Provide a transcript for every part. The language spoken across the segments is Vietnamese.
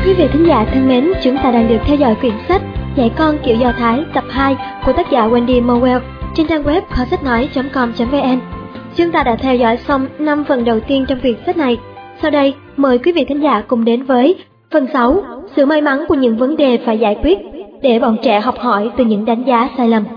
Quý vị thính giả thân mến, chúng ta đang được theo dõi quyển sách Dạy con kiểu Do Thái tập 2 của tác giả Wendy Mowell trên trang web kho sách nói.com.vn. Chúng ta đã theo dõi xong 5 phần đầu tiên trong quyển sách này. Sau đây, mời quý vị thính giả cùng đến với phần 6, sự may mắn của những vấn đề phải giải quyết để bọn trẻ học hỏi từ những đánh giá sai lầm.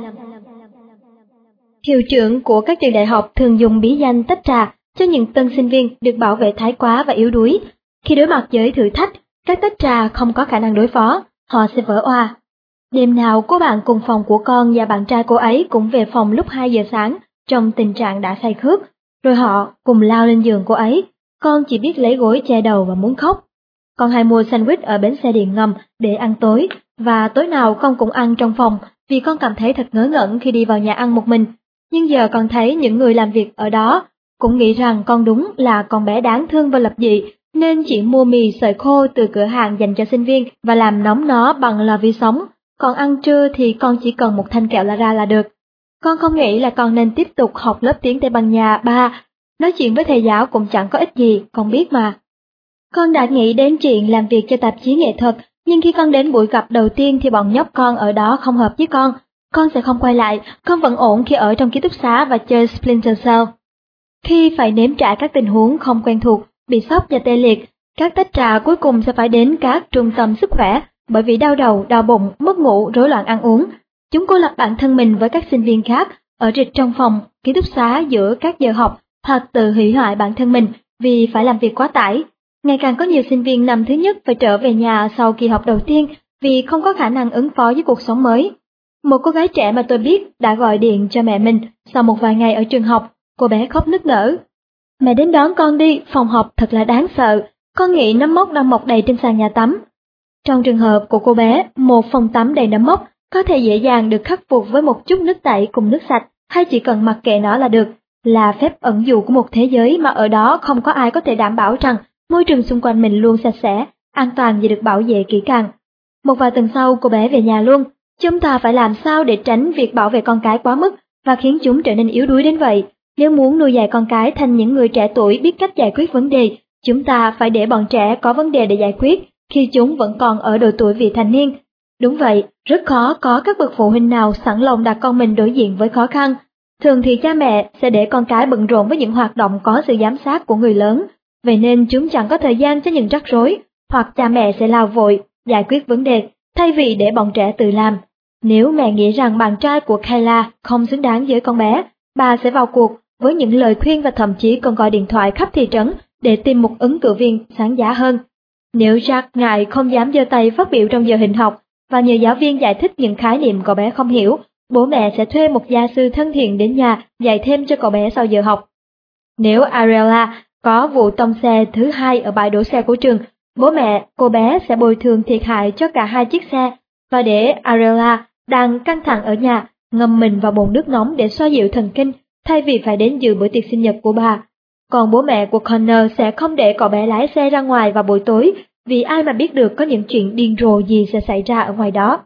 Hiệu trưởng của các trường đại học thường dùng bí danh tách trà cho những tân sinh viên được bảo vệ thái quá và yếu đuối. Khi đối mặt với thử thách, các tách trà không có khả năng đối phó, họ sẽ vỡ òa. Đêm nào cô bạn cùng phòng của con và bạn trai cô ấy cũng về phòng lúc 2 giờ sáng trong tình trạng đã say khướt, rồi họ cùng lao lên giường cô ấy. Con chỉ biết lấy gối che đầu và muốn khóc. Con hay mua sandwich ở bến xe điện ngầm để ăn tối, và tối nào con cũng ăn trong phòng vì con cảm thấy thật ngớ ngẩn khi đi vào nhà ăn một mình. Nhưng giờ con thấy những người làm việc ở đó cũng nghĩ rằng con đúng là con bé đáng thương và lập dị, nên chỉ mua mì sợi khô từ cửa hàng dành cho sinh viên và làm nóng nó bằng lò vi sóng. Còn ăn trưa thì con chỉ cần một thanh kẹo Lara là được. Con không nghĩ là con nên tiếp tục học lớp tiếng Tây Ban Nha 3. Nói chuyện với thầy giáo cũng chẳng có ích gì, con biết mà. Con đã nghĩ đến chuyện làm việc cho tạp chí nghệ thuật, nhưng khi con đến buổi gặp đầu tiên thì bọn nhóc con ở đó không hợp với con. Con sẽ không quay lại, con vẫn ổn khi ở trong ký túc xá và chơi Splinter Cell. Khi phải nếm trải các tình huống không quen thuộc, bị sốc và tê liệt, các tách trà cuối cùng sẽ phải đến các trung tâm sức khỏe bởi vì đau đầu, đau bụng, mất ngủ, rối loạn ăn uống. Chúng cô lập bản thân mình với các sinh viên khác, ở rịch trong phòng, ký túc xá giữa các giờ học, hoặc tự hủy hoại bản thân mình vì phải làm việc quá tải. Ngày càng có nhiều sinh viên năm thứ nhất phải trở về nhà sau kỳ học đầu tiên vì không có khả năng ứng phó với cuộc sống mới. Một cô gái trẻ mà tôi biết đã gọi điện cho mẹ mình sau một vài ngày ở trường học. Cô bé khóc nức nở. Mẹ đến đón con đi, phòng học thật là đáng sợ. Con nghĩ nấm mốc đang mọc đầy trên sàn nhà tắm. Trong trường hợp của cô bé, một phòng tắm đầy nấm mốc có thể dễ dàng được khắc phục với một chút nước tẩy cùng nước sạch, hay chỉ cần mặc kệ nó là được. Là phép ẩn dụ của một thế giới mà ở đó không có ai có thể đảm bảo rằng môi trường xung quanh mình luôn sạch sẽ, an toàn và được bảo vệ kỹ càng. Một vài tuần sau, cô bé về nhà luôn. Chúng ta phải làm sao để tránh việc bảo vệ con cái quá mức và khiến chúng trở nên yếu đuối đến vậy? Nếu muốn nuôi dạy con cái thành những người trẻ tuổi biết cách giải quyết vấn đề, chúng ta phải để bọn trẻ có vấn đề để giải quyết khi chúng vẫn còn ở độ tuổi vị thành niên. Đúng vậy, rất khó có các bậc phụ huynh nào sẵn lòng đặt con mình đối diện với khó khăn. Thường thì cha mẹ sẽ để con cái bận rộn với những hoạt động có sự giám sát của người lớn, vậy nên chúng chẳng có thời gian cho những rắc rối, hoặc cha mẹ sẽ lao vội giải quyết vấn đề thay vì để bọn trẻ tự làm. Nếu mẹ nghĩ rằng bạn trai của Kayla không xứng đáng với con bé, bà sẽ vào cuộc với những lời khuyên và thậm chí còn gọi điện thoại khắp thị trấn để tìm một ứng cử viên sáng giá hơn. Nếu Jack ngại không dám giơ tay phát biểu trong giờ hình học và nhờ giáo viên giải thích những khái niệm cậu bé không hiểu, bố mẹ sẽ thuê một gia sư thân thiện đến nhà dạy thêm cho cậu bé sau giờ học. Nếu Ariella có vụ tông xe thứ 2 ở bãi đỗ xe của trường, bố mẹ cô bé sẽ bồi thường thiệt hại cho cả 2 chiếc xe, và để Ariella đang căng thẳng ở nhà ngâm mình vào bồn nước nóng để xoa dịu thần kinh thay vì phải đến dự bữa tiệc sinh nhật của bà. Còn bố mẹ của Connor sẽ không để cậu bé lái xe ra ngoài vào buổi tối, vì ai mà biết được có những chuyện điên rồ gì sẽ xảy ra ở ngoài đó.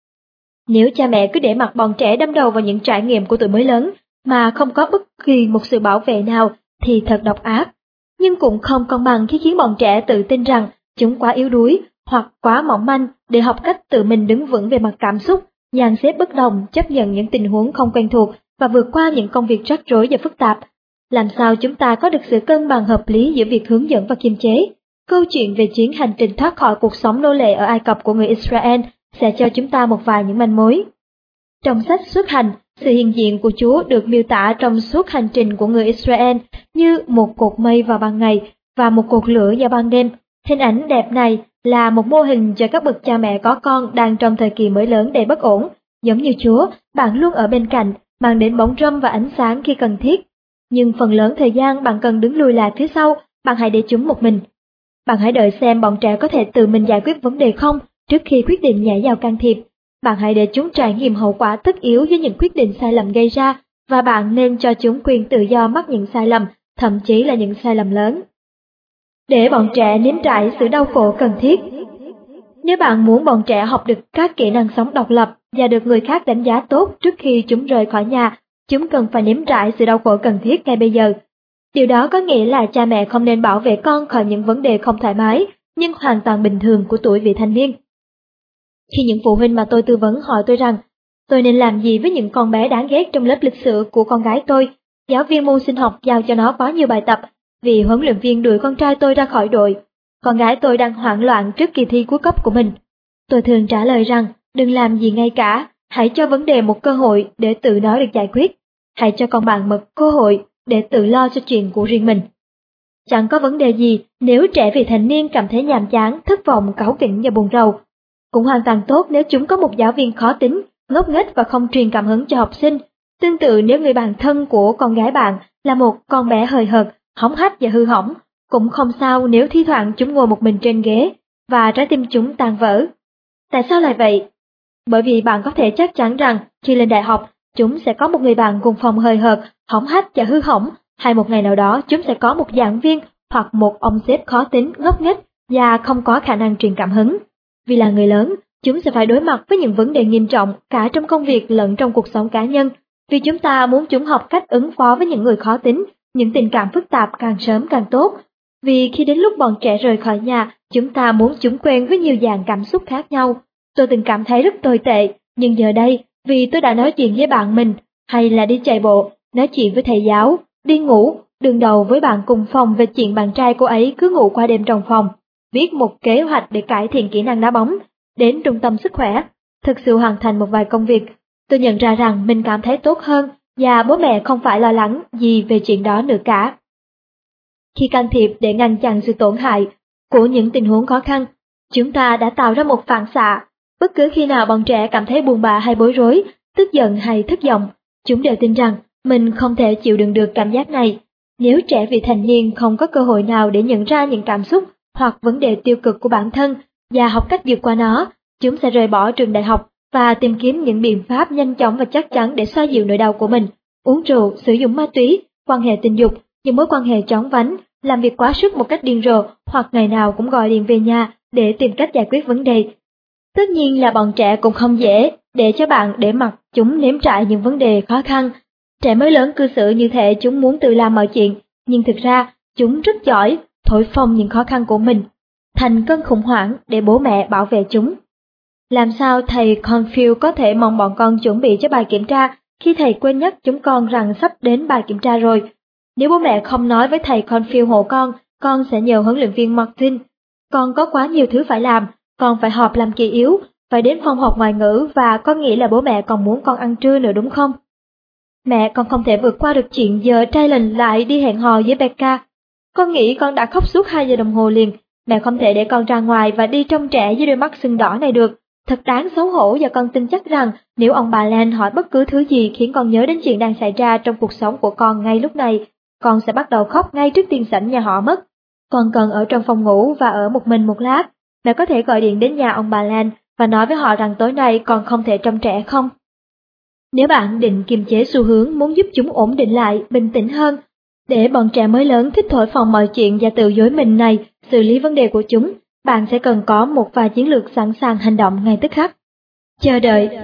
Nếu cha mẹ cứ để mặc bọn trẻ đâm đầu vào những trải nghiệm của tuổi mới lớn mà không có bất kỳ một sự bảo vệ nào thì thật độc ác. Nhưng cũng không công bằng khi khiến bọn trẻ tự tin rằng chúng quá yếu đuối hoặc quá mỏng manh để học cách tự mình đứng vững về mặt cảm xúc, dàn xếp bất đồng, chấp nhận những tình huống không quen thuộc và vượt qua những công việc rắc rối và phức tạp. Làm sao chúng ta có được sự cân bằng hợp lý giữa việc hướng dẫn và kiềm chế? Câu chuyện về chuyến hành trình thoát khỏi cuộc sống nô lệ ở Ai Cập của người Israel sẽ cho chúng ta một vài những manh mối. Trong sách Xuất hành, sự hiện diện của Chúa được miêu tả trong suốt hành trình của người Israel như một cột mây vào ban ngày và một cột lửa vào ban đêm. Hình ảnh đẹp này là một mô hình cho các bậc cha mẹ có con đang trong thời kỳ mới lớn đầy bất ổn. Giống như Chúa, bạn luôn ở bên cạnh, mang đến bóng râm và ánh sáng khi cần thiết. Nhưng phần lớn thời gian bạn cần đứng lùi lại phía sau, bạn hãy để chúng một mình. Bạn hãy đợi xem bọn trẻ có thể tự mình giải quyết vấn đề không trước khi quyết định nhảy vào can thiệp. Bạn hãy để chúng trải nghiệm hậu quả tất yếu với những quyết định sai lầm gây ra, và bạn nên cho chúng quyền tự do mắc những sai lầm, thậm chí là những sai lầm lớn. Để bọn trẻ nếm trải sự đau khổ cần thiết. Nếu bạn muốn bọn trẻ học được các kỹ năng sống độc lập và được người khác đánh giá tốt trước khi chúng rời khỏi nhà, chúng cần phải nếm trải sự đau khổ cần thiết ngay bây giờ. Điều đó có nghĩa là cha mẹ không nên bảo vệ con khỏi những vấn đề không thoải mái, nhưng hoàn toàn bình thường của tuổi vị thành niên. Khi những phụ huynh mà tôi tư vấn hỏi tôi rằng tôi nên làm gì với những con bé đáng ghét trong lớp lịch sử của con gái tôi, giáo viên môn sinh học giao cho nó quá nhiều bài tập vì huấn luyện viên đuổi con trai tôi ra khỏi đội, con gái tôi đang hoảng loạn trước kỳ thi cuối cấp của mình, tôi thường trả lời rằng đừng làm gì ngay cả, hãy cho vấn đề một cơ hội để tự nó được giải quyết, hãy cho con bạn một cơ hội để tự lo cho chuyện của riêng mình. Chẳng có vấn đề gì nếu trẻ vị thành niên cảm thấy nhàm chán, thất vọng, cáu kỉnh và buồn rầu. Cũng hoàn toàn tốt nếu chúng có một giáo viên khó tính, ngốc nghếch và không truyền cảm hứng cho học sinh. Tương tự nếu người bạn thân của con gái bạn là một con bé hời hợt, hóng hách và hư hỏng, cũng không sao nếu thi thoảng chúng ngồi một mình trên ghế và trái tim chúng tan vỡ. Tại sao lại vậy? Bởi vì bạn có thể chắc chắn rằng khi lên đại học, chúng sẽ có một người bạn cùng phòng hời hợt, hóng hách và hư hỏng, hay một ngày nào đó chúng sẽ có một giảng viên hoặc một ông sếp khó tính, ngốc nghếch và không có khả năng truyền cảm hứng. Vì là người lớn, chúng sẽ phải đối mặt với những vấn đề nghiêm trọng cả trong công việc lẫn trong cuộc sống cá nhân, vì chúng ta muốn chúng học cách ứng phó với những người khó tính, những tình cảm phức tạp càng sớm càng tốt. Vì khi đến lúc bọn trẻ rời khỏi nhà, chúng ta muốn chúng quen với nhiều dạng cảm xúc khác nhau. Tôi từng cảm thấy rất tồi tệ, nhưng giờ đây, vì tôi đã nói chuyện với bạn mình, hay là đi chạy bộ, nói chuyện với thầy giáo, đi ngủ, đương đầu với bạn cùng phòng về chuyện bạn trai cô ấy cứ ngủ qua đêm trong phòng, viết một kế hoạch để cải thiện kỹ năng đá bóng, đến trung tâm sức khỏe, thực sự hoàn thành một vài công việc. Tôi nhận ra rằng mình cảm thấy tốt hơn và bố mẹ không phải lo lắng gì về chuyện đó nữa cả. Khi can thiệp để ngăn chặn sự tổn hại của những tình huống khó khăn, chúng ta đã tạo ra một phản xạ. Bất cứ khi nào bọn trẻ cảm thấy buồn bã hay bối rối, tức giận hay thất vọng, chúng đều tin rằng mình không thể chịu đựng được cảm giác này. Nếu trẻ vị thành niên không có cơ hội nào để nhận ra những cảm xúc hoặc vấn đề tiêu cực của bản thân và học cách vượt qua nó, chúng sẽ rời bỏ trường đại học và tìm kiếm những biện pháp nhanh chóng và chắc chắn để xoa dịu nỗi đau của mình. Uống rượu, sử dụng ma túy, quan hệ tình dục, những mối quan hệ chóng vánh, làm việc quá sức một cách điên rồ hoặc ngày nào cũng gọi điện về nhà để tìm cách giải quyết vấn đề. Tất nhiên là bọn trẻ cũng không dễ để cho bạn để mặc chúng nếm trải những vấn đề khó khăn. Trẻ mới lớn cư xử như thể chúng muốn tự làm mọi chuyện, nhưng thực ra chúng rất giỏi thổi phồng những khó khăn của mình thành cơn khủng hoảng để bố mẹ bảo vệ chúng. Làm sao thầy Confield có thể mong bọn con chuẩn bị cho bài kiểm tra khi thầy quên nhắc chúng con rằng sắp đến bài kiểm tra rồi? Nếu bố mẹ không nói với thầy Confield hộ con sẽ nhờ huấn luyện viên Martin. Con có quá nhiều thứ phải làm, con phải họp làm kỳ yếu, phải đến phòng học ngoại ngữ và con nghĩ là bố mẹ còn muốn con ăn trưa nữa đúng không? Mẹ, con không thể vượt qua được chuyện giờ Tylen lại đi hẹn hò với Becca. Con nghĩ con đã khóc suốt 2 giờ đồng hồ liền. Mẹ không thể để con ra ngoài và đi trông trẻ với đôi mắt sưng đỏ này được. Thật đáng xấu hổ và con tin chắc rằng nếu ông bà Len hỏi bất cứ thứ gì khiến con nhớ đến chuyện đang xảy ra trong cuộc sống của con ngay lúc này, con sẽ bắt đầu khóc ngay trước tiên sảnh nhà họ mất. Con cần ở trong phòng ngủ và ở một mình một lát. Mẹ có thể gọi điện đến nhà ông bà Len và nói với họ rằng tối nay con không thể trông trẻ không? Nếu bạn định kiềm chế xu hướng muốn giúp chúng ổn định lại, bình tĩnh hơn, để bọn trẻ mới lớn thích thổi phồng mọi chuyện và tự dối mình này xử lý vấn đề của chúng, bạn sẽ cần có một vài chiến lược sẵn sàng hành động ngay tức khắc. Chờ đợi.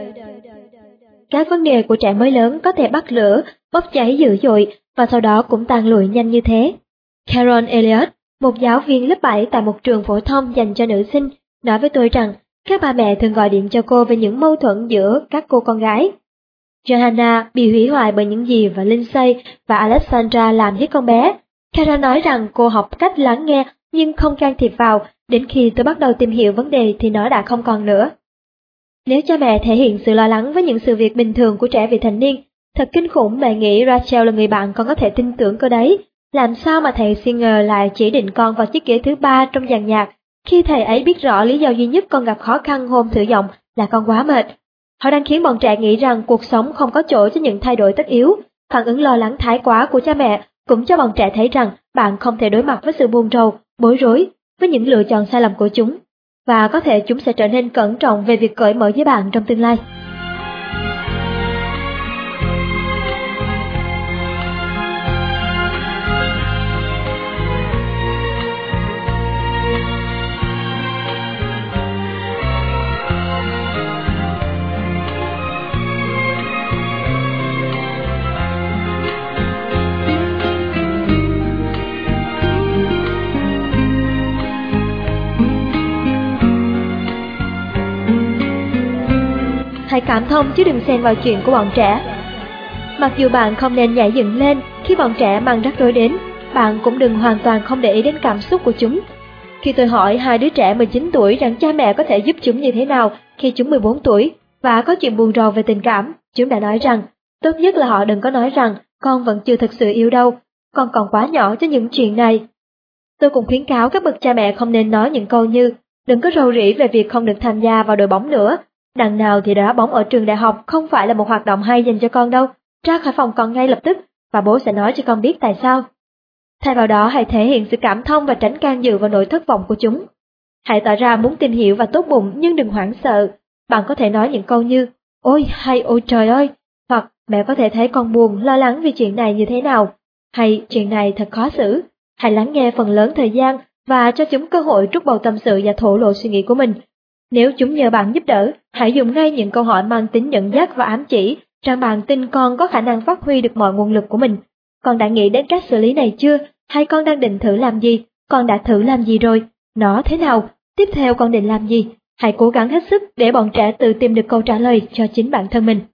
Các vấn đề của trẻ mới lớn có thể bắt lửa, bốc cháy dữ dội và sau đó cũng tàn lụi nhanh như thế. Carol Elliott, một giáo viên lớp 7 tại một trường phổ thông dành cho nữ sinh, nói với tôi rằng các bà mẹ thường gọi điện cho cô về những mâu thuẫn giữa các cô con gái. Johanna bị hủy hoại bởi những gì và Lindsay và Alexandra làm với con bé. Carol nói rằng cô học cách lắng nghe nhưng không can thiệp vào, đến khi tôi bắt đầu tìm hiểu vấn đề thì nó đã không còn nữa. Nếu cha mẹ thể hiện sự lo lắng với những sự việc bình thường của trẻ vị thành niên, thật kinh khủng mẹ nghĩ Rachel là người bạn con có thể tin tưởng cơ đấy. Làm sao mà thầy Singer lại chỉ định con vào chiếc ghế thứ 3 trong dàn nhạc, khi thầy ấy biết rõ lý do duy nhất con gặp khó khăn hôm thử giọng là con quá mệt. Họ đang khiến bọn trẻ nghĩ rằng cuộc sống không có chỗ cho những thay đổi tất yếu. Phản ứng lo lắng thái quá của cha mẹ cũng cho bọn trẻ thấy rằng bạn không thể đối mặt với sự buồn rầu, bối rối, với những lựa chọn sai lầm của chúng. Và có thể chúng sẽ trở nên cẩn trọng về việc cởi mở với bạn trong tương lai. hãy cảm thông chứ đừng xen vào chuyện của bọn trẻ. Mặc dù bạn không nên nhảy dựng lên khi bọn trẻ mang rắc rối đến, bạn cũng đừng hoàn toàn không để ý đến cảm xúc của chúng. Khi tôi hỏi hai đứa trẻ 19 tuổi rằng cha mẹ có thể giúp chúng như thế nào khi chúng 14 tuổi và có chuyện buồn rầu về tình cảm, chúng đã nói rằng tốt nhất là họ đừng có nói rằng con vẫn chưa thực sự yêu đâu, con còn quá nhỏ cho những chuyện này. Tôi cũng khuyến cáo các bậc cha mẹ không nên nói những câu như đừng có rầu rĩ về việc không được tham gia vào đội bóng nữa. Đằng nào thì đá bóng ở trường đại học không phải là một hoạt động hay dành cho con đâu, ra khỏi phòng con ngay lập tức và bố sẽ nói cho con biết tại sao. Thay vào đó hãy thể hiện sự cảm thông và tránh can dự vào nỗi thất vọng của chúng. Hãy tỏ ra muốn tìm hiểu và tốt bụng nhưng đừng hoảng sợ. Bạn có thể nói những câu như ôi hay ôi trời ơi, hoặc mẹ có thể thấy con buồn lo lắng vì chuyện này như thế nào, hay chuyện này thật khó xử. Hãy lắng nghe phần lớn thời gian và cho chúng cơ hội trút bầu tâm sự và thổ lộ suy nghĩ của mình. Nếu chúng nhờ bạn giúp đỡ, hãy dùng ngay những câu hỏi mang tính dẫn dắt và ám chỉ rằng bạn tin con có khả năng phát huy được mọi nguồn lực của mình. Con đã nghĩ đến cách xử lý này chưa? Hay con đang định thử làm gì? Con đã thử làm gì rồi? Nó thế nào? Tiếp theo con định làm gì? Hãy cố gắng hết sức để bọn trẻ tự tìm được câu trả lời cho chính bản thân mình.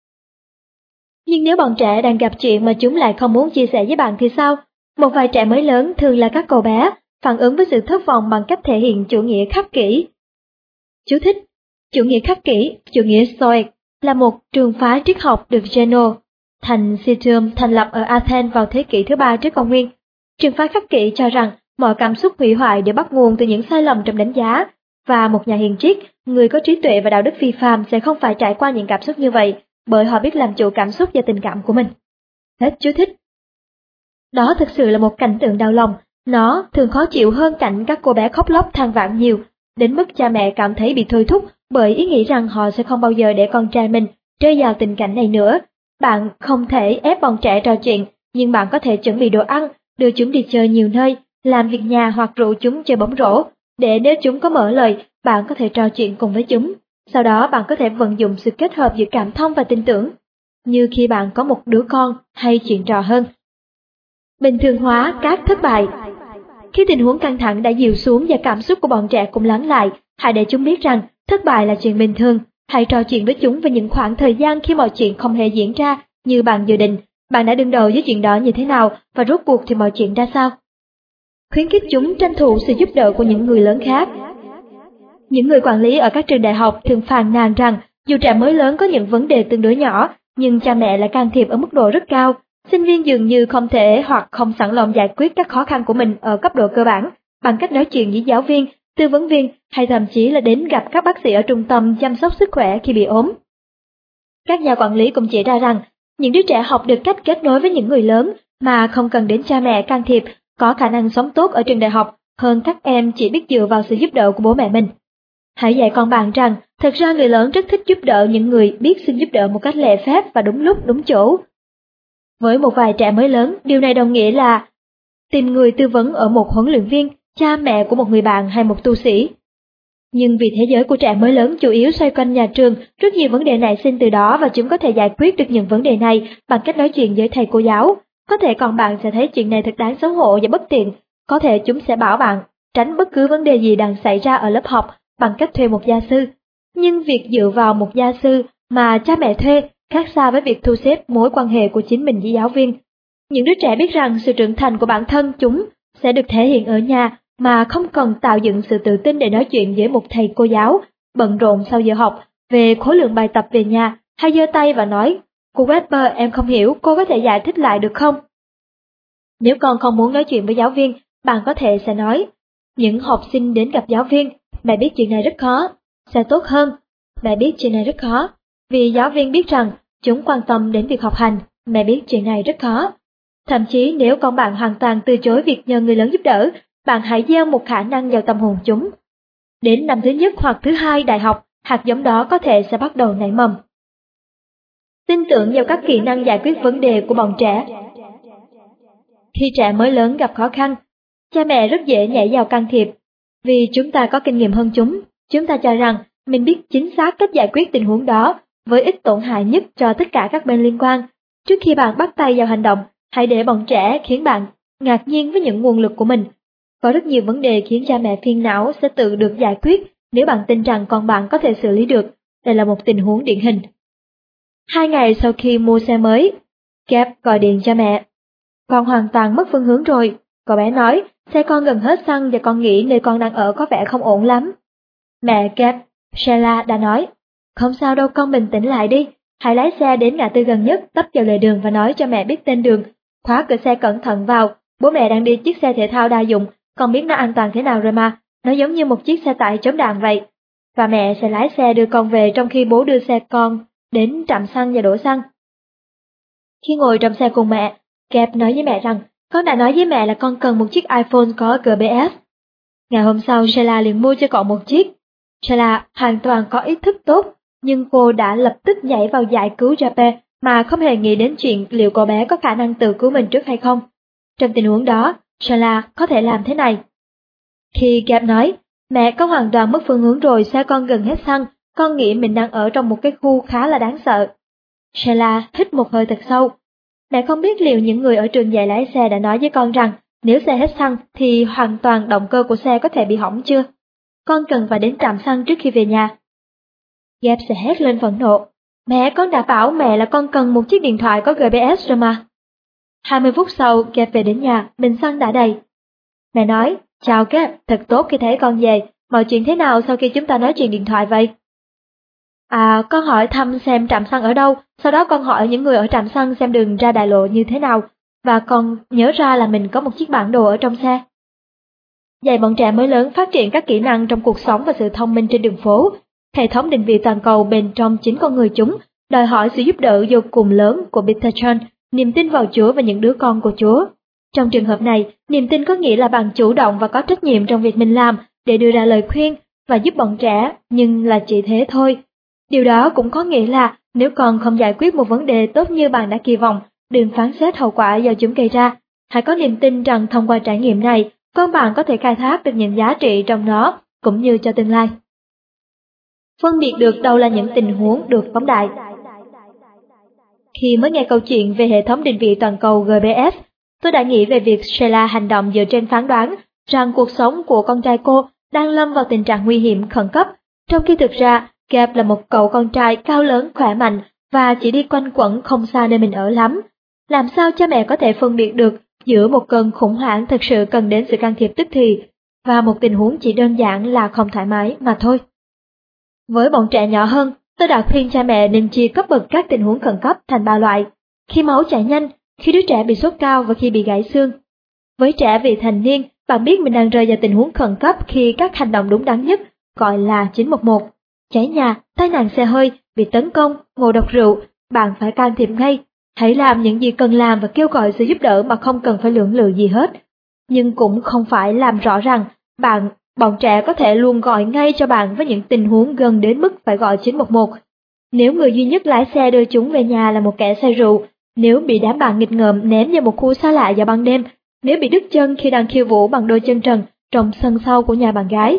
Nhưng nếu bọn trẻ đang gặp chuyện mà chúng lại không muốn chia sẻ với bạn thì sao? Một vài trẻ mới lớn, thường là các cậu bé, phản ứng với sự thất vọng bằng cách thể hiện chủ nghĩa khắc kỷ. Chú thích: chủ nghĩa khắc kỷ, chủ nghĩa Stoic, là một trường phái triết học được Zeno thành Citium thành lập ở Athens vào thế kỷ thứ 3 trước công nguyên. Trường phái khắc kỷ cho rằng mọi cảm xúc hủy hoại đều bắt nguồn từ những sai lầm trong đánh giá, và một nhà hiền triết, người có trí tuệ và đạo đức phi phàm sẽ không phải trải qua những cảm xúc như vậy, bởi họ biết làm chủ cảm xúc và tình cảm của mình. Hết chú thích. Đó thực sự là một cảnh tượng đau lòng, nó thường khó chịu hơn cảnh các cô bé khóc lóc than vãn nhiều, đến mức cha mẹ cảm thấy bị thôi thúc bởi ý nghĩ rằng họ sẽ không bao giờ để con trai mình rơi vào tình cảnh này nữa. Bạn không thể ép bọn trẻ trò chuyện, nhưng bạn có thể chuẩn bị đồ ăn, đưa chúng đi chơi nhiều nơi, làm việc nhà hoặc rủ chúng chơi bóng rổ, để nếu chúng có mở lời, bạn có thể trò chuyện cùng với chúng. Sau đó bạn có thể vận dụng sự kết hợp giữa cảm thông và tin tưởng, như khi bạn có một đứa con hay chuyện trò hơn. Bình thường hóa các thất bại. Khi tình huống căng thẳng đã dịu xuống và cảm xúc của bọn trẻ cũng lắng lại, hãy để chúng biết rằng thất bại là chuyện bình thường. Hãy trò chuyện với chúng về những khoảng thời gian khi mọi chuyện không hề diễn ra như bạn dự định, bạn đã đương đầu với chuyện đó như thế nào và rốt cuộc thì mọi chuyện ra sao. Khuyến khích chúng tranh thủ sự giúp đỡ của những người lớn khác. Những người quản lý ở các trường đại học thường phàn nàn rằng dù trẻ mới lớn có những vấn đề tương đối nhỏ, nhưng cha mẹ lại can thiệp ở mức độ rất cao. Sinh viên dường như không thể hoặc không sẵn lòng giải quyết các khó khăn của mình ở cấp độ cơ bản bằng cách nói chuyện với giáo viên, tư vấn viên hay thậm chí là đến gặp các bác sĩ ở trung tâm chăm sóc sức khỏe khi bị ốm. Các nhà quản lý cũng chỉ ra rằng những đứa trẻ học được cách kết nối với những người lớn mà không cần đến cha mẹ can thiệp có khả năng sống tốt ở trường đại học hơn các em chỉ biết dựa vào sự giúp đỡ của bố mẹ mình. Hãy dạy con bạn rằng thật ra người lớn rất thích giúp đỡ những người biết xin giúp đỡ một cách lễ phép và đúng lúc đúng chỗ. Với một vài trẻ mới lớn, điều này đồng nghĩa là tìm người tư vấn ở một huấn luyện viên, cha mẹ của một người bạn hay một tu sĩ. Nhưng vì thế giới của trẻ mới lớn chủ yếu xoay quanh nhà trường, rất nhiều vấn đề nảy sinh từ đó và chúng có thể giải quyết được những vấn đề này bằng cách nói chuyện với thầy cô giáo. Có thể còn bạn sẽ thấy chuyện này thật đáng xấu hổ và bất tiện. Có thể chúng sẽ bảo bạn tránh bất cứ vấn đề gì đang xảy ra ở lớp học bằng cách thuê một gia sư. Nhưng việc dựa vào một gia sư mà cha mẹ thuê khác xa với việc thu xếp mối quan hệ của chính mình với giáo viên. Những đứa trẻ biết rằng sự trưởng thành của bản thân chúng sẽ được thể hiện ở nhà mà không cần tạo dựng sự tự tin để nói chuyện với một thầy cô giáo bận rộn sau giờ học về khối lượng bài tập về nhà, hay giơ tay và nói, cô Webber em không hiểu, cô có thể giải thích lại được không? Nếu con không muốn nói chuyện với giáo viên, bạn có thể sẽ nói, những học sinh đến gặp giáo viên, mẹ biết chuyện này rất khó, sẽ tốt hơn, mẹ biết chuyện này rất khó, vì giáo viên biết rằng chúng quan tâm đến việc học hành, mẹ biết chuyện này rất khó. Thậm chí nếu con bạn hoàn toàn từ chối việc nhờ người lớn giúp đỡ, bạn hãy gieo một khả năng vào tâm hồn chúng. Đến năm thứ nhất hoặc thứ hai đại học, hạt giống đó có thể sẽ bắt đầu nảy mầm. Tin tưởng vào các kỹ năng giải quyết vấn đề của bọn trẻ. Khi trẻ mới lớn gặp khó khăn, cha mẹ rất dễ nhảy vào can thiệp. Vì chúng ta có kinh nghiệm hơn chúng ta cho rằng mình biết chính xác cách giải quyết tình huống đó với ít tổn hại nhất cho tất cả các bên liên quan. Trước khi bạn bắt tay vào hành động, hãy để bọn trẻ khiến bạn ngạc nhiên với những nguồn lực của mình. Có rất nhiều vấn đề khiến cha mẹ phiền não sẽ tự được giải quyết nếu bạn tin rằng con bạn có thể xử lý được. Đây là một tình huống điển hình. 2 ngày sau khi mua xe mới, Gabe gọi điện cho mẹ. Con hoàn toàn mất phương hướng rồi, cậu bé nói, xe con gần hết xăng và con nghĩ nơi con đang ở có vẻ không ổn lắm. Mẹ Gabe, Sheila đã nói, không sao đâu con, bình tĩnh lại đi, hãy lái xe đến ngã tư gần nhất, tấp vào lề đường và nói cho mẹ biết tên đường, khóa cửa xe cẩn thận vào, bố mẹ đang đi chiếc xe thể thao đa dụng, con biết nó an toàn thế nào rồi mà, nó giống như một chiếc xe tải chống đạn vậy. Và mẹ sẽ lái xe đưa con về trong khi bố đưa xe con đến trạm xăng và đổ xăng. Khi ngồi trong xe cùng mẹ, Gabe nói với mẹ rằng, con đã nói với mẹ là con cần một chiếc iPhone có GPS. Ngày hôm sau, Sheila liền mua cho cậu một chiếc. Sheila hoàn toàn có ý thức tốt, nhưng cô đã lập tức nhảy vào giải cứu Jape mà không hề nghĩ đến chuyện liệu cậu bé có khả năng tự cứu mình trước hay không. Trong tình huống đó, Sheila có thể làm thế này. Khi Gabe nói, mẹ con hoàn toàn mất phương hướng rồi, xe con gần hết xăng, con nghĩ mình đang ở trong một cái khu khá là đáng sợ. Sheila hít một hơi thật sâu. Mẹ không biết liệu những người ở trường dạy lái xe đã nói với con rằng nếu xe hết xăng thì hoàn toàn động cơ của xe có thể bị hỏng chưa? Con cần phải đến trạm xăng trước khi về nhà. Gabe sẽ hét lên phẫn nộ. Mẹ, con đã bảo mẹ là con cần một chiếc điện thoại có GPS rồi mà. 20 phút sau, Gabe về đến nhà, bình xăng đã đầy. Mẹ nói, chào Gabe, thật tốt khi thấy con về, mọi chuyện thế nào sau khi chúng ta nói chuyện điện thoại vậy? À, con hỏi thăm xem trạm xăng ở đâu, sau đó con hỏi những người ở trạm xăng xem đường ra đại lộ như thế nào, và con nhớ ra là mình có một chiếc bản đồ ở trong xe. Dạy bọn trẻ mới lớn phát triển các kỹ năng trong cuộc sống và sự thông minh trên đường phố. Hệ thống định vị toàn cầu bên trong chính con người chúng, đòi hỏi sự giúp đỡ vô cùng lớn của Peter John, niềm tin vào Chúa và những đứa con của Chúa. Trong trường hợp này, niềm tin có nghĩa là bạn chủ động và có trách nhiệm trong việc mình làm để đưa ra lời khuyên và giúp bọn trẻ, nhưng là chỉ thế thôi. Điều đó cũng có nghĩa là nếu con không giải quyết một vấn đề tốt như bạn đã kỳ vọng, đừng phán xét hậu quả do chúng gây ra. Hãy có niềm tin rằng thông qua trải nghiệm này, con bạn có thể khai thác được những giá trị trong nó, cũng như cho tương lai. Phân biệt được đâu là những tình huống được phóng đại. Khi mới nghe câu chuyện về hệ thống định vị toàn cầu GPS, tôi đã nghĩ về việc Sheila hành động dựa trên phán đoán rằng cuộc sống của con trai cô đang lâm vào tình trạng nguy hiểm khẩn cấp, trong khi thực ra Gabe là một cậu con trai cao lớn khỏe mạnh và chỉ đi quanh quẩn không xa nơi mình ở lắm. Làm sao cha mẹ có thể phân biệt được giữa một cơn khủng hoảng thực sự cần đến sự can thiệp tức thì và một tình huống chỉ đơn giản là không thoải mái mà thôi? Với bọn trẻ nhỏ hơn, tôi đã khuyên cha mẹ nên chia cấp bậc các tình huống khẩn cấp thành 3 loại: khi máu chảy nhanh, khi đứa trẻ bị sốt cao và khi bị gãy xương. Với trẻ vị thành niên, bạn biết mình đang rơi vào tình huống khẩn cấp khi các hành động đúng đắn nhất gọi là 911. Cháy nhà, tai nạn xe hơi, bị tấn công, ngộ độc rượu, bạn phải can thiệp ngay. Hãy làm những gì cần làm và kêu gọi sự giúp đỡ mà không cần phải lưỡng lự gì hết. Nhưng cũng không phải làm rõ rằng bọn trẻ có thể luôn gọi ngay cho bạn với những tình huống gần đến mức phải gọi 911. Nếu người duy nhất lái xe đưa chúng về nhà là một kẻ say rượu, nếu bị đám bạn nghịch ngợm ném vào một khu xa lạ vào ban đêm, nếu bị đứt chân khi đang khiêu vũ bằng đôi chân trần trong sân sau của nhà bạn gái.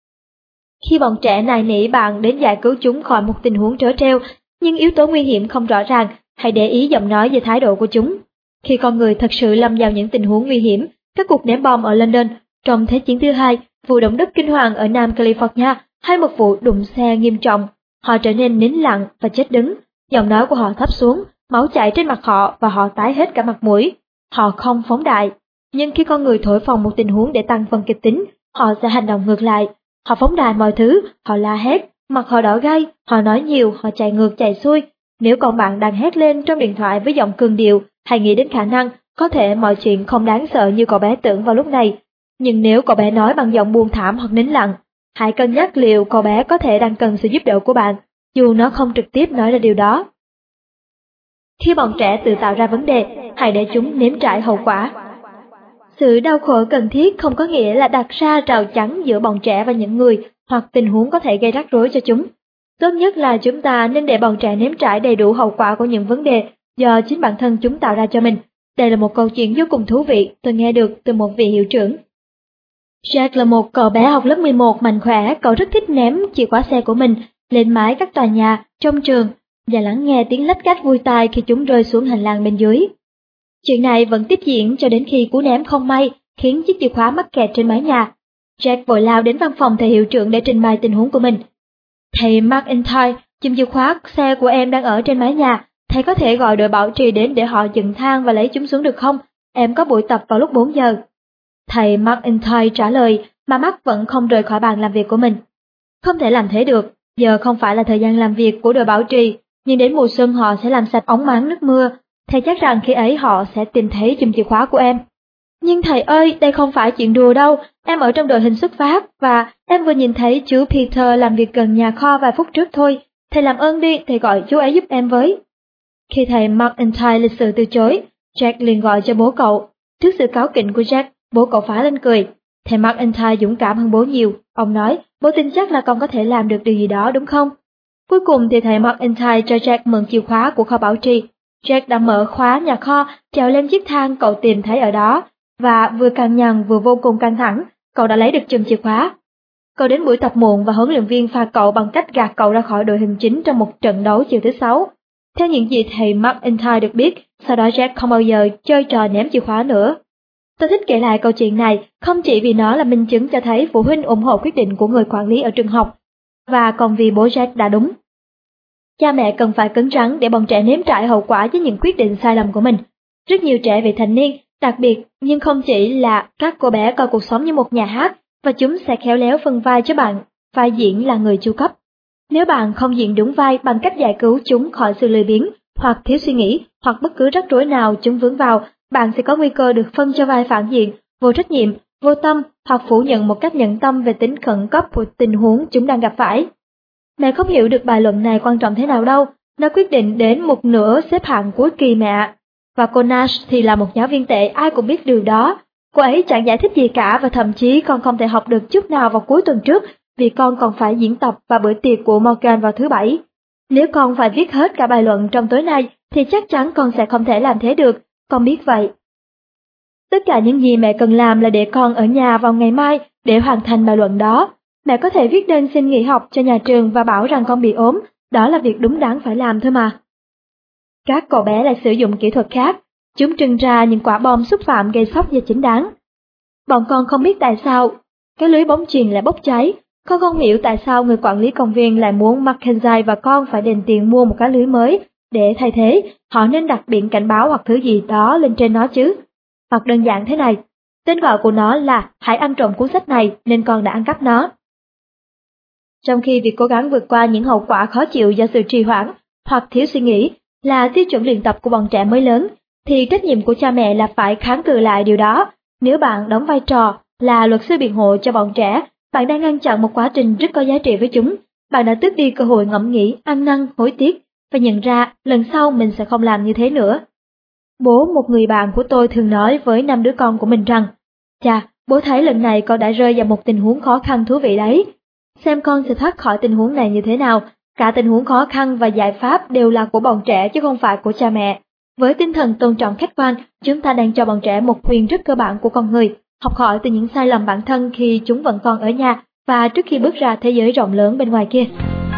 Khi bọn trẻ nài nỉ bạn đến giải cứu chúng khỏi một tình huống trớ trêu, nhưng yếu tố nguy hiểm không rõ ràng, hãy để ý giọng nói và thái độ của chúng. Khi con người thật sự lâm vào những tình huống nguy hiểm, các cuộc ném bom ở London trong Thế chiến thứ hai, vụ động đất kinh hoàng ở Nam California hay một vụ đụng xe nghiêm trọng, họ trở nên nín lặng và chết đứng, giọng nói của họ thấp xuống, máu chảy trên mặt họ và họ tái hết cả mặt mũi. Họ không phóng đại, nhưng khi con người thổi phồng một tình huống để tăng phần kịch tính, họ sẽ hành động ngược lại. Họ phóng đại mọi thứ, họ la hét, mặt họ đỏ gay, họ nói nhiều, họ chạy ngược chạy xuôi. Nếu con bạn đang hét lên trong điện thoại với giọng cường điệu, hãy nghĩ đến khả năng có thể mọi chuyện không đáng sợ như cậu bé tưởng vào lúc này. Nhưng nếu cậu bé nói bằng giọng buông thảm hoặc nín lặng, hãy cân nhắc liệu cậu bé có thể đang cần sự giúp đỡ của bạn, dù nó không trực tiếp nói ra điều đó. Khi bọn trẻ tự tạo ra vấn đề, hãy để chúng nếm trải hậu quả. Sự đau khổ cần thiết không có nghĩa là đặt ra rào chắn giữa bọn trẻ và những người hoặc tình huống có thể gây rắc rối cho chúng. Tốt nhất là chúng ta nên để bọn trẻ nếm trải đầy đủ hậu quả của những vấn đề do chính bản thân chúng tạo ra cho mình. Đây là một câu chuyện vô cùng thú vị tôi nghe được từ một vị hiệu trưởng. Jack là một cậu bé học lớp 11 mạnh khỏe, cậu rất thích ném chìa khóa xe của mình lên mái các tòa nhà trong trường và lắng nghe tiếng lách cách vui tai khi chúng rơi xuống hành lang bên dưới. Chuyện này vẫn tiếp diễn cho đến khi cú ném không may khiến chiếc chìa khóa mắc kẹt trên mái nhà. Jack vội lao đến văn phòng thầy hiệu trưởng để trình bày tình huống của mình. Thầy McIntyre Chùm chìa khóa xe của em đang ở trên mái nhà, thầy có thể gọi đội bảo trì đến để họ dựng thang và lấy chúng xuống được không? Em có buổi tập vào lúc 4 giờ. Thầy McIntyre trả lời mà mắt vẫn không rời khỏi bàn làm việc của mình. Không thể làm thế được, giờ không phải là thời gian làm việc của đội bảo trì, nhưng đến mùa xuân họ sẽ làm sạch ống máng nước mưa. Thầy chắc rằng khi ấy họ sẽ tìm thấy chùm chìa khóa của em. Nhưng thầy ơi, đây không phải chuyện đùa đâu, em ở trong đội hình xuất phát và em vừa nhìn thấy chú Peter làm việc gần nhà kho vài phút trước thôi. Thầy làm ơn đi, thầy gọi chú ấy giúp em với. Khi thầy McIntyre lịch sự từ chối, Jack liền gọi cho bố cậu. Trước sự cáu kỉnh của Jack, bố cậu phá lên cười. Thầy McIntyre dũng cảm hơn bố nhiều. Ông nói, bố tin chắc là con có thể làm được điều gì đó đúng không? Cuối cùng thì thầy McIntyre cho Jack mượn chìa khóa của kho bảo trì. Jack đã mở khóa nhà kho, trèo lên chiếc thang cậu tìm thấy ở đó. Và vừa căng nhằn vừa vô cùng căng thẳng, cậu đã lấy được chùm chìa khóa. Cậu đến buổi tập muộn và huấn luyện viên phạt cậu bằng cách gạt cậu ra khỏi đội hình chính trong một trận đấu chiều thứ Sáu. Theo những gì thầy McIntyre được biết, sau đó Jack không bao giờ chơi trò ném chìa khóa nữa. Tôi thích kể lại câu chuyện này không chỉ vì nó là minh chứng cho thấy phụ huynh ủng hộ quyết định của người quản lý ở trường học, và còn vì bố Jack đã đúng. Cha mẹ cần phải cứng rắn để bọn trẻ nếm trải hậu quả với những quyết định sai lầm của mình. Rất nhiều trẻ vị thành niên, đặc biệt nhưng không chỉ là các cô bé coi cuộc sống như một nhà hát, và chúng sẽ khéo léo phân vai cho bạn, vai diễn là người chu cấp. Nếu bạn không diễn đúng vai bằng cách giải cứu chúng khỏi sự lười biếng, hoặc thiếu suy nghĩ, hoặc bất cứ rắc rối nào chúng vướng vào, bạn sẽ có nguy cơ được phân cho vai phản diện, vô trách nhiệm, vô tâm, hoặc phủ nhận một cách nhẫn tâm về tính khẩn cấp của tình huống chúng đang gặp phải. Mẹ không hiểu được bài luận này quan trọng thế nào đâu, nó quyết định đến một nửa xếp hạng cuối kỳ mẹ ạ. Và cô Nash thì là một giáo viên tệ, ai cũng biết điều đó. Cô ấy chẳng giải thích gì cả và thậm chí con không thể học được chút nào vào cuối tuần trước vì con còn phải diễn tập và bữa tiệc của Morgan vào thứ Bảy. Nếu con phải viết hết cả bài luận trong tối nay thì chắc chắn con sẽ không thể làm thế được, con biết vậy. Tất cả những gì mẹ cần làm là để con ở nhà vào ngày mai để hoàn thành bài luận đó. Mẹ có thể viết đơn xin nghỉ học cho nhà trường và bảo rằng con bị ốm, đó là việc đúng đắn phải làm thôi mà. Các cậu bé lại sử dụng kỹ thuật khác, chúng trưng ra những quả bom xúc phạm gây sốc và chính đáng. Bọn con không biết tại sao cái lưới bóng chuyền lại bốc cháy, con không hiểu tại sao người quản lý công viên lại muốn Mackenzie và con phải đền tiền mua một cái lưới mới, để thay thế, họ nên đặt biển cảnh báo hoặc thứ gì đó lên trên nó chứ. Hoặc đơn giản thế này, tên gọi của nó là hãy ăn trộm cuốn sách này nên con đã ăn cắp nó. Trong khi việc cố gắng vượt qua những hậu quả khó chịu do sự trì hoãn hoặc thiếu suy nghĩ là tiêu chuẩn luyện tập của bọn trẻ mới lớn, thì trách nhiệm của cha mẹ là phải kháng cự lại điều đó. Nếu bạn đóng vai trò là luật sư biện hộ cho bọn trẻ, bạn đang ngăn chặn một quá trình rất có giá trị với chúng. Bạn đã tước đi cơ hội ngẫm nghĩ, ăn năn, hối tiếc và nhận ra lần sau mình sẽ không làm như thế nữa. Bố một người bạn của tôi thường nói với 5 đứa con của mình rằng, chà, bố thấy lần này con đã rơi vào một tình huống khó khăn thú vị đấy. Xem con sẽ thoát khỏi tình huống này như thế nào. Cả tình huống khó khăn và giải pháp đều là của bọn trẻ chứ không phải của cha mẹ. Với tinh thần tôn trọng khách quan, chúng ta đang cho bọn trẻ một quyền rất cơ bản của con người, học hỏi từ những sai lầm bản thân khi chúng vẫn còn ở nhà và trước khi bước ra thế giới rộng lớn bên ngoài kia.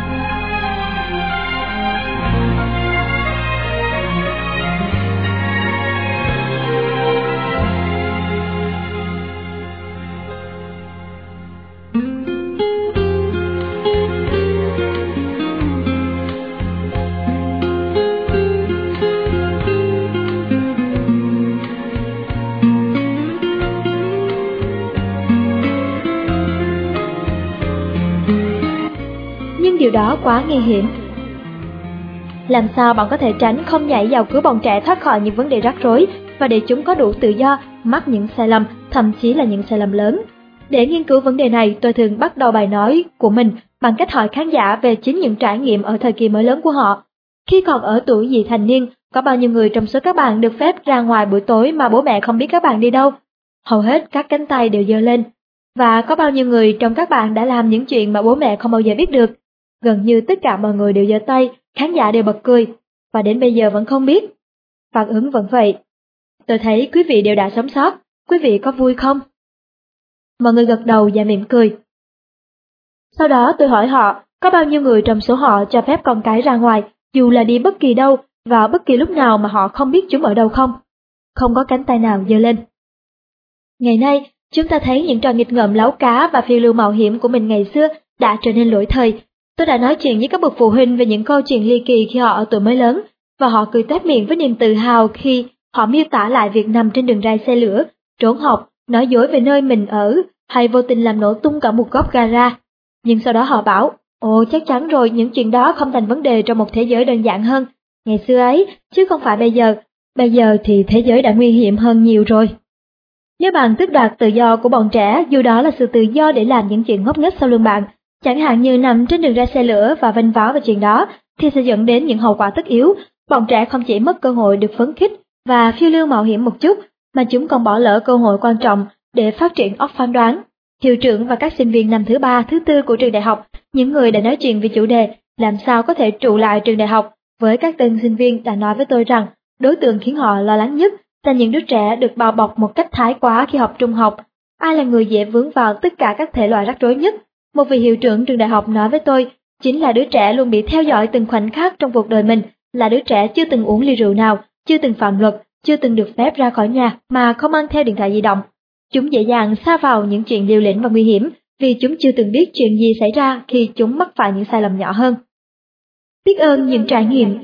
Nhưng điều đó quá nguy hiểm. Làm sao bạn có thể tránh không nhảy vào cứu bọn trẻ thoát khỏi những vấn đề rắc rối và để chúng có đủ tự do mắc những sai lầm, thậm chí là những sai lầm lớn? Để nghiên cứu vấn đề này, tôi thường bắt đầu bài nói của mình bằng cách hỏi khán giả về chính những trải nghiệm ở thời kỳ mới lớn của họ. Khi còn ở tuổi vị thành niên, có bao nhiêu người trong số các bạn được phép ra ngoài buổi tối mà bố mẹ không biết các bạn đi đâu? Hầu hết các cánh tay đều giơ lên. Và có bao nhiêu người trong các bạn đã làm những chuyện mà bố mẹ không bao giờ biết được? Gần như tất cả mọi người đều giơ tay, khán giả đều bật cười, và đến bây giờ vẫn không biết. Phản ứng vẫn vậy. Tôi thấy quý vị đều đã sống sót, quý vị có vui không? Mọi người gật đầu và mỉm cười. Sau đó tôi hỏi họ, có bao nhiêu người trong số họ cho phép con cái ra ngoài, dù là đi bất kỳ đâu, vào bất kỳ lúc nào mà họ không biết chúng ở đâu không? Không có cánh tay nào giơ lên. Ngày nay, chúng ta thấy những trò nghịch ngợm láu cá và phiêu lưu mạo hiểm của mình ngày xưa đã trở nên lỗi thời. Tôi đã nói chuyện với các bậc phụ huynh về những câu chuyện ly kỳ khi họ ở tuổi mới lớn, và họ cười toét miệng với niềm tự hào khi họ miêu tả lại việc nằm trên đường ray xe lửa, trốn học, nói dối về nơi mình ở, hay vô tình làm nổ tung cả một góc gara. Nhưng sau đó họ bảo, ồ chắc chắn rồi, những chuyện đó không thành vấn đề trong một thế giới đơn giản hơn. Ngày xưa ấy, chứ không phải bây giờ thì thế giới đã nguy hiểm hơn nhiều rồi. Nếu bạn tước đoạt tự do của bọn trẻ, dù đó là sự tự do để làm những chuyện ngốc nghếch sau lưng bạn, chẳng hạn như nằm trên đường ray xe lửa và vênh váo về chuyện đó, thì sẽ dẫn đến những hậu quả tất yếu. Bọn trẻ không chỉ mất cơ hội được phấn khích và phiêu lưu mạo hiểm một chút, mà chúng còn bỏ lỡ cơ hội quan trọng để phát triển óc phán đoán. Hiệu trưởng và các sinh viên năm thứ 3, thứ 4 của trường đại học, những người đã nói chuyện về chủ đề làm sao có thể trụ lại trường đại học với các tân sinh viên, đã nói với tôi rằng đối tượng khiến họ lo lắng nhất là những đứa trẻ được bao bọc một cách thái quá khi học trung học. Ai là người dễ vướng vào tất cả các thể loại rắc rối nhất? Một vị hiệu trưởng trường đại học nói với tôi, chính là đứa trẻ luôn bị theo dõi từng khoảnh khắc trong cuộc đời mình, là đứa trẻ chưa từng uống ly rượu nào, chưa từng phạm luật, chưa từng được phép ra khỏi nhà mà không mang theo điện thoại di động. Chúng dễ dàng sa vào những chuyện liều lĩnh và nguy hiểm vì chúng chưa từng biết chuyện gì xảy ra khi chúng mắc phải những sai lầm nhỏ hơn. Biết ơn những trải nghiệm.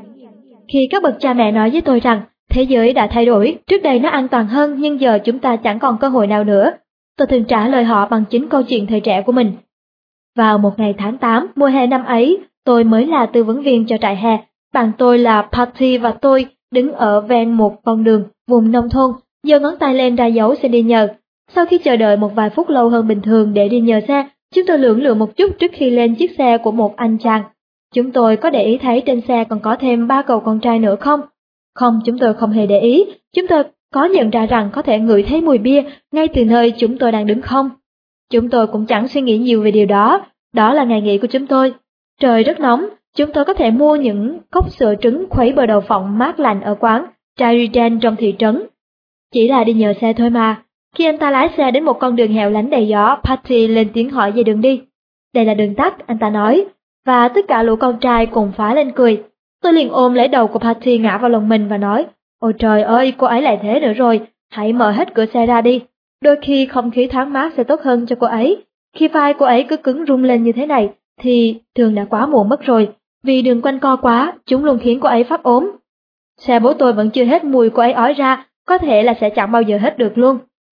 Khi các bậc cha mẹ nói với tôi rằng thế giới đã thay đổi, trước đây nó an toàn hơn nhưng giờ chúng ta chẳng còn cơ hội nào nữa, tôi thường trả lời họ bằng chính câu chuyện thời trẻ của mình. Vào một ngày tháng 8, mùa hè năm ấy, tôi mới là tư vấn viên cho trại hè. Bạn tôi là Patty và tôi đứng ở ven một con đường vùng nông thôn, giơ ngón tay lên ra dấu xin đi nhờ. Sau khi chờ đợi một vài phút lâu hơn bình thường để đi nhờ xe, chúng tôi lưỡng lự một chút trước khi lên chiếc xe của một anh chàng. Chúng tôi có để ý thấy trên xe còn có thêm 3 cậu con trai nữa không? Không, chúng tôi không hề để ý. Chúng tôi có nhận ra rằng có thể ngửi thấy mùi bia ngay từ nơi chúng tôi đang đứng không? Chúng tôi cũng chẳng suy nghĩ nhiều về điều đó. Đó là ngày nghỉ của chúng tôi. Trời rất nóng, chúng tôi có thể mua những cốc sữa trứng khuấy bờ đậu phộng mát lạnh ở quán Trident trong thị trấn. Chỉ là đi nhờ xe thôi mà. Khi anh ta lái xe đến một con đường hẻo lánh đầy gió, Patty lên tiếng hỏi về đường đi. Đây là đường tắt, anh ta nói, và tất cả lũ con trai cùng phá lên cười. Tôi liền ôm lấy đầu của Patty ngã vào lòng mình và nói, ôi trời ơi, cô ấy lại thế nữa rồi, hãy mở hết cửa xe ra đi. Đôi khi không khí thoáng mát sẽ tốt hơn cho cô ấy. Khi vai cô ấy cứ cứng rung lên như thế này, thì thường đã quá muộn mất rồi, vì đường quanh co quá, chúng luôn khiến cô ấy phát ốm. Xe bố tôi vẫn chưa hết mùi cô ấy ói ra, có thể là sẽ chẳng bao giờ hết được luôn.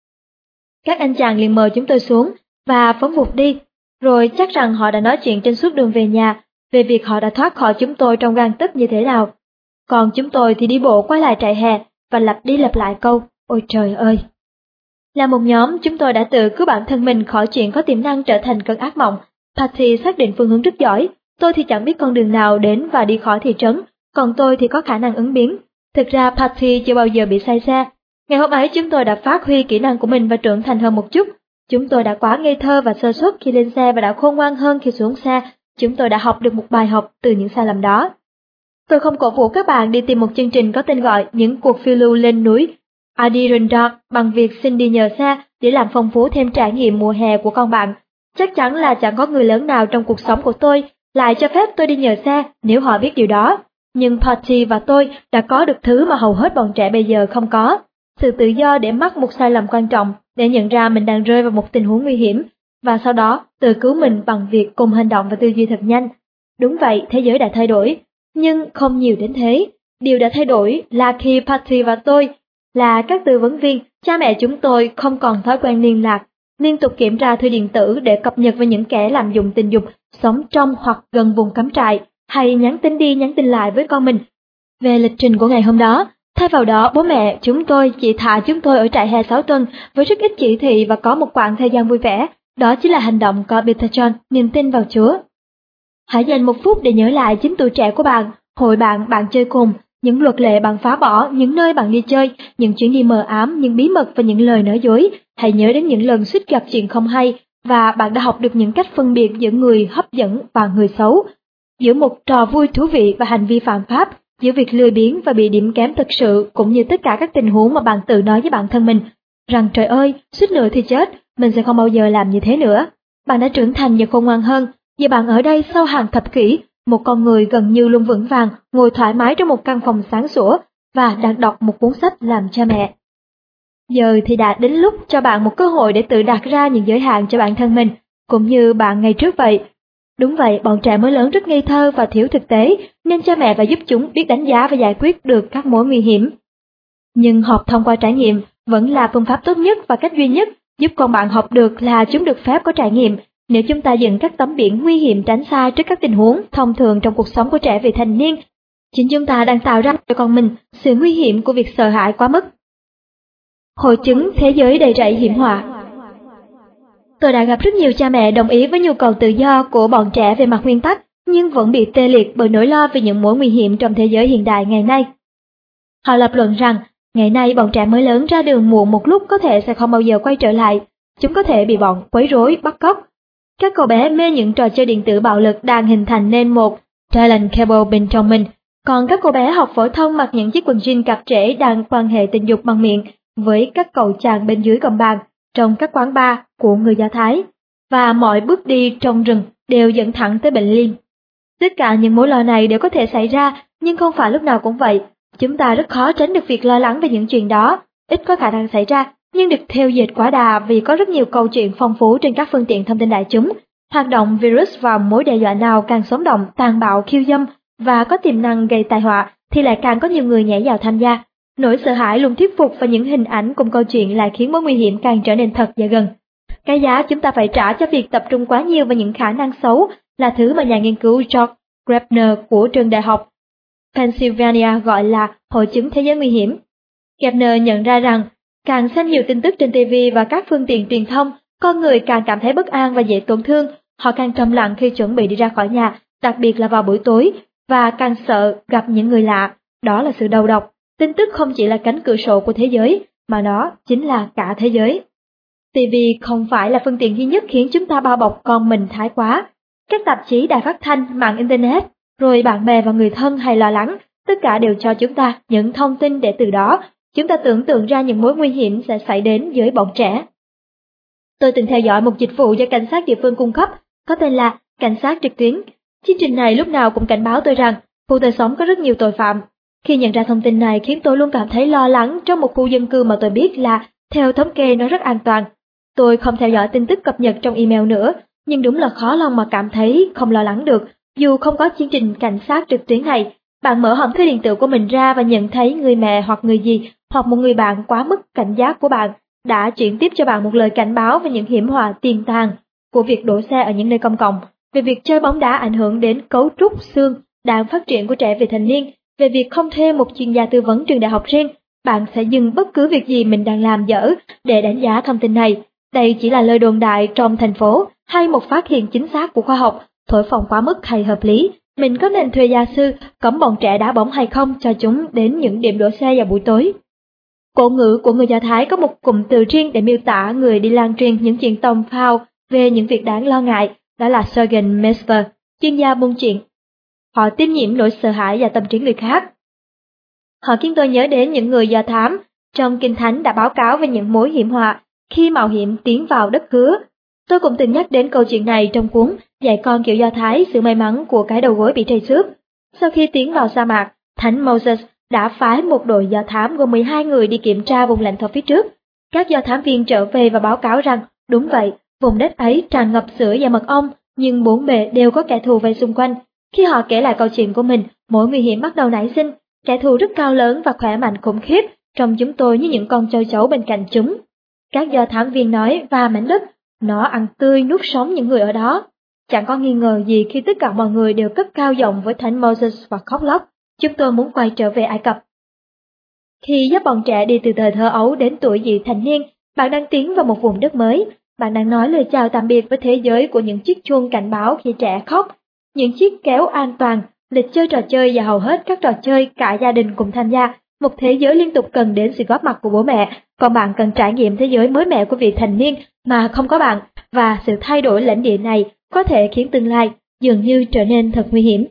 Các anh chàng liền mời chúng tôi xuống, và phóng vụt đi, rồi chắc rằng họ đã nói chuyện trên suốt đường về nhà, về việc họ đã thoát khỏi chúng tôi trong gang tấc như thế nào. Còn chúng tôi thì đi bộ quay lại trại hè, và lặp đi lặp lại câu, ôi trời ơi. Là một nhóm, chúng tôi đã tự cứu bản thân mình khỏi chuyện có tiềm năng trở thành cơn ác mộng. Patty xác định phương hướng rất giỏi, tôi thì chẳng biết con đường nào đến và đi khỏi thị trấn, còn tôi thì có khả năng ứng biến. Thực ra Patty chưa bao giờ bị say xe. Ngày hôm ấy chúng tôi đã phát huy kỹ năng của mình và trưởng thành hơn một chút. Chúng tôi đã quá ngây thơ và sơ suất khi lên xe và đã khôn ngoan hơn khi xuống xe. Chúng tôi đã học được một bài học từ những sai lầm đó. Tôi không cổ vũ các bạn đi tìm một chương trình có tên gọi những cuộc phiêu lưu lên núi Adirondack bằng việc xin đi nhờ xe để làm phong phú thêm trải nghiệm mùa hè của con bạn. Chắc chắn là chẳng có người lớn nào trong cuộc sống của tôi lại cho phép tôi đi nhờ xe nếu họ biết điều đó. Nhưng Patty và tôi đã có được thứ mà hầu hết bọn trẻ bây giờ không có. Sự tự do để mắc một sai lầm quan trọng, để nhận ra mình đang rơi vào một tình huống nguy hiểm, và sau đó tự cứu mình bằng việc cùng hành động và tư duy thật nhanh. Đúng vậy, thế giới đã thay đổi, nhưng không nhiều đến thế. Điều đã thay đổi là khi Patty và tôi là các tư vấn viên, cha mẹ chúng tôi không còn thói quen liên lạc, liên tục kiểm tra thư điện tử để cập nhật về những kẻ lạm dụng tình dục, sống trong hoặc gần vùng cắm trại, hay nhắn tin đi nhắn tin lại với con mình về lịch trình của ngày hôm đó. Thay vào đó, bố mẹ chúng tôi chỉ thả chúng tôi ở trại hè 6 tuần với rất ít chỉ thị và có một quãng thời gian vui vẻ. Đó chính là hành động có Betatron, niềm tin vào Chúa. Hãy dành một phút để nhớ lại chính tuổi trẻ của bạn, hội bạn chơi cùng, những luật lệ bạn phá bỏ, những nơi bạn đi chơi, những chuyến đi mờ ám, những bí mật và những lời nói dối. Hãy nhớ đến những lần suýt gặp chuyện không hay, và bạn đã học được những cách phân biệt giữa người hấp dẫn và người xấu, giữa một trò vui thú vị và hành vi phạm pháp, giữa việc lười biếng và bị điểm kém thực sự, cũng như tất cả các tình huống mà bạn tự nói với bản thân mình rằng trời ơi, suýt nữa thì chết, mình sẽ không bao giờ làm như thế nữa. Bạn đã trưởng thành và khôn ngoan hơn, giờ bạn ở đây sau hàng thập kỷ, một con người gần như luôn vững vàng, ngồi thoải mái trong một căn phòng sáng sủa và đang đọc một cuốn sách làm cha mẹ. Giờ thì đã đến lúc cho bạn một cơ hội để tự đặt ra những giới hạn cho bản thân mình, cũng như bạn ngày trước vậy. Đúng vậy, bọn trẻ mới lớn rất ngây thơ và thiếu thực tế, nên cha mẹ phải giúp chúng biết đánh giá và giải quyết được các mối nguy hiểm. Nhưng học thông qua trải nghiệm vẫn là phương pháp tốt nhất và cách duy nhất giúp con bạn học được là chúng được phép có trải nghiệm. Nếu chúng ta dựng các tấm biển nguy hiểm tránh xa trước các tình huống thông thường trong cuộc sống của trẻ vị thành niên, chính chúng ta đang tạo ra cho con mình sự nguy hiểm của việc sợ hãi quá mức. Hội chứng thế giới đầy rẫy hiểm họa. Tôi đã gặp rất nhiều cha mẹ đồng ý với nhu cầu tự do của bọn trẻ về mặt nguyên tắc, nhưng vẫn bị tê liệt bởi nỗi lo về những mối nguy hiểm trong thế giới hiện đại ngày nay. Họ lập luận rằng, ngày nay bọn trẻ mới lớn ra đường muộn một lúc có thể sẽ không bao giờ quay trở lại, chúng có thể bị bọn quấy rối, bắt cóc. Các cậu bé mê những trò chơi điện tử bạo lực đang hình thành nên một talent cable bên trong mình, còn các cô bé học phổ thông mặc những chiếc quần jean cạp trễ đang quan hệ tình dục bằng miệng với các cậu chàng bên dưới gầm bàn trong các quán bar của người Do Thái, và mọi bước đi trong rừng đều dẫn thẳng tới bệnh liêm. Tất cả những mối lo này đều có thể xảy ra, nhưng không phải lúc nào cũng vậy. Chúng ta rất khó tránh được việc lo lắng về những chuyện đó, ít có khả năng xảy ra, nhưng được theo dệt quá đà vì có rất nhiều câu chuyện phong phú trên các phương tiện thông tin đại chúng. Hoạt động virus và mối đe dọa nào càng sống động, tàn bạo, khiêu dâm và có tiềm năng gây tai họa thì lại càng có nhiều người nhảy vào tham gia. Nỗi sợ hãi luôn thuyết phục và những hình ảnh cùng câu chuyện lại khiến mối nguy hiểm càng trở nên thật và gần. Cái giá chúng ta phải trả cho việc tập trung quá nhiều vào những khả năng xấu là thứ mà nhà nghiên cứu George Graebner của trường đại học Pennsylvania gọi là hội chứng thế giới nguy hiểm. Graebner nhận ra rằng, càng xem nhiều tin tức trên TV và các phương tiện truyền thông, con người càng cảm thấy bất an và dễ tổn thương. Họ càng trầm lặng khi chuẩn bị đi ra khỏi nhà, đặc biệt là vào buổi tối, và càng sợ gặp những người lạ. Đó là sự đầu độc. Tin tức không chỉ là cánh cửa sổ của thế giới, mà nó chính là cả thế giới. TV không phải là phương tiện duy nhất khiến chúng ta bao bọc con mình thái quá. Các tạp chí, đài phát thanh, mạng Internet, rồi bạn bè và người thân hay lo lắng, tất cả đều cho chúng ta những thông tin để từ đó chúng ta tưởng tượng ra những mối nguy hiểm sẽ xảy đến với bọn trẻ. Tôi từng theo dõi một dịch vụ do cảnh sát địa phương cung cấp, có tên là Cảnh sát trực tuyến. Chương trình này lúc nào cũng cảnh báo tôi rằng khu tôi sống có rất nhiều tội phạm. Khi nhận ra thông tin này khiến tôi luôn cảm thấy lo lắng trong một khu dân cư mà tôi biết là theo thống kê nó rất an toàn. Tôi không theo dõi tin tức cập nhật trong email nữa, nhưng đúng là khó lòng mà cảm thấy không lo lắng được. Dù không có chương trình cảnh sát trực tuyến này, bạn mở hòm thư điện tử của mình ra và nhận thấy người mẹ hoặc người dì hoặc một người bạn quá mức cảnh giác của bạn đã chuyển tiếp cho bạn một lời cảnh báo về những hiểm họa tiềm tàng của việc đổ xe ở những nơi công cộng, về việc chơi bóng đá ảnh hưởng đến cấu trúc xương đang phát triển của trẻ vị thành niên, về việc không thuê một chuyên gia tư vấn trường đại học riêng. Bạn sẽ dừng bất cứ việc gì mình đang làm dở để đánh giá thông tin này. Đây chỉ là lời đồn đại trong thành phố hay một phát hiện chính xác của khoa học, thổi phồng quá mức hay hợp lý. Mình có nên thuê gia sư cấm bọn trẻ đá bóng hay không cho chúng đến những điểm đỗ xe vào buổi tối? Cổ ngữ của người Do Thái có một cụm từ riêng để miêu tả người đi lan truyền những chuyện tòng phào về những việc đáng lo ngại, đó là Sorgenmeister, chuyên gia buôn chuyện. Họ tiêm nhiễm nỗi sợ hãi và tâm trí người khác. Họ khiến tôi nhớ đến những người Do Thám trong Kinh Thánh đã báo cáo về những mối hiểm họa khi mạo hiểm tiến vào đất hứa. Tôi cũng từng nhắc đến câu chuyện này trong cuốn Dạy con kiểu Do Thái, sự may mắn của cái đầu gối bị trầy xước. Sau khi tiến vào sa mạc, Thánh Moses đã phái một đội Do Thám gồm 12 người đi kiểm tra vùng lãnh thổ phía trước. Các Do Thám viên trở về và báo cáo rằng, đúng vậy, vùng đất ấy tràn ngập sữa và mật ong, nhưng bốn bề đều có kẻ thù vây xung quanh. Khi họ kể lại câu chuyện của mình, mối nguy hiểm bắt đầu nảy sinh. Kẻ thù rất cao lớn và khỏe mạnh khủng khiếp, trông chúng tôi như những con châu chấu bên cạnh chúng. Các Do Thám viên nói, và mảnh đất, nó ăn tươi nuốt sống những người ở đó. Chẳng có nghi ngờ gì khi tất cả mọi người đều cất cao giọng với Thánh Moses và khóc lóc. Chúng tôi muốn quay trở về Ai Cập. Khi dắt bọn trẻ đi từ thời thơ ấu đến tuổi vị thành niên, bạn đang tiến vào một vùng đất mới. Bạn đang nói lời chào tạm biệt với thế giới của những chiếc chuông cảnh báo khi trẻ khóc, những chiếc kéo an toàn, lịch chơi trò chơi và hầu hết các trò chơi cả gia đình cùng tham gia. Một thế giới liên tục cần đến sự góp mặt của bố mẹ, còn bạn cần trải nghiệm thế giới mới mẻ của vị thành niên mà không có bạn, và sự thay đổi lãnh địa này có thể khiến tương lai dường như trở nên thật nguy hiểm.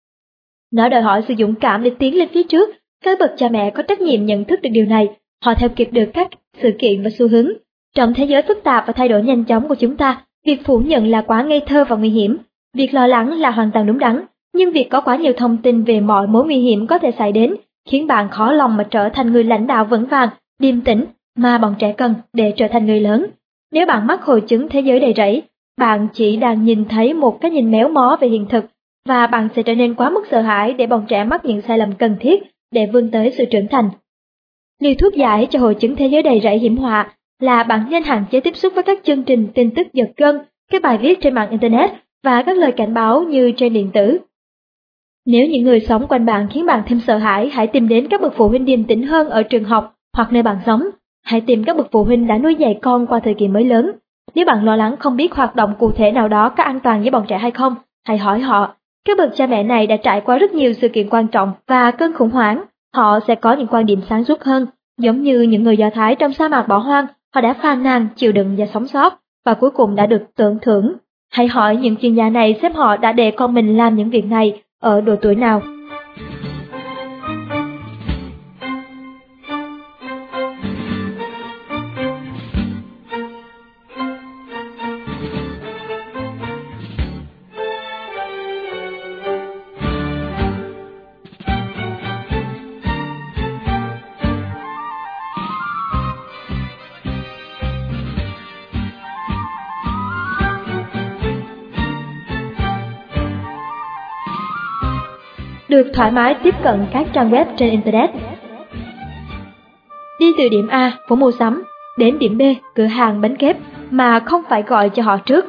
Nó đòi hỏi sự dũng cảm để tiến lên phía trước. Các bậc cha mẹ có trách nhiệm nhận thức được điều này, họ theo kịp được các sự kiện và xu hướng. Trong thế giới phức tạp và thay đổi nhanh chóng của chúng ta, việc phủ nhận là quá ngây thơ và nguy hiểm. Việc lo lắng là hoàn toàn đúng đắn, nhưng việc có quá nhiều thông tin về mọi mối nguy hiểm có thể xảy đến khiến bạn khó lòng mà trở thành người lãnh đạo vững vàng, điềm tĩnh mà bọn trẻ cần để trở thành người lớn. Nếu bạn mắc hội chứng thế giới đầy rẫy, bạn chỉ đang nhìn thấy một cái nhìn méo mó về hiện thực, và bạn sẽ trở nên quá mức sợ hãi để bọn trẻ mắc những sai lầm cần thiết để vươn tới sự trưởng thành. Liều thuốc giải cho hội chứng thế giới đầy rẫy hiểm họa là bạn nên hạn chế tiếp xúc với các chương trình tin tức giật gân, các bài viết trên mạng Internet và các lời cảnh báo như trên điện tử. Nếu những người sống quanh bạn khiến bạn thêm sợ hãi, hãy tìm đến các bậc phụ huynh điềm tĩnh hơn ở trường học hoặc nơi bạn sống. Hãy tìm các bậc phụ huynh đã nuôi dạy con qua thời kỳ mới lớn. Nếu bạn lo lắng không biết hoạt động cụ thể nào đó có an toàn với bọn trẻ hay không, hãy hỏi họ. Các bậc cha mẹ này đã trải qua rất nhiều sự kiện quan trọng và cơn khủng hoảng. Họ sẽ có những quan điểm sáng suốt hơn. Giống như những người Do Thái trong sa mạc bỏ hoang, họ đã phàn nàn, chịu đựng và sống sót, và cuối cùng đã được tưởng thưởng. Hãy hỏi những chuyên gia này xem họ đã để con mình làm những việc này ở độ tuổi nào. Được thoải mái tiếp cận các trang web trên Internet. Đi từ điểm A, phố mua sắm, đến điểm B, cửa hàng bánh kép, mà không phải gọi cho họ trước.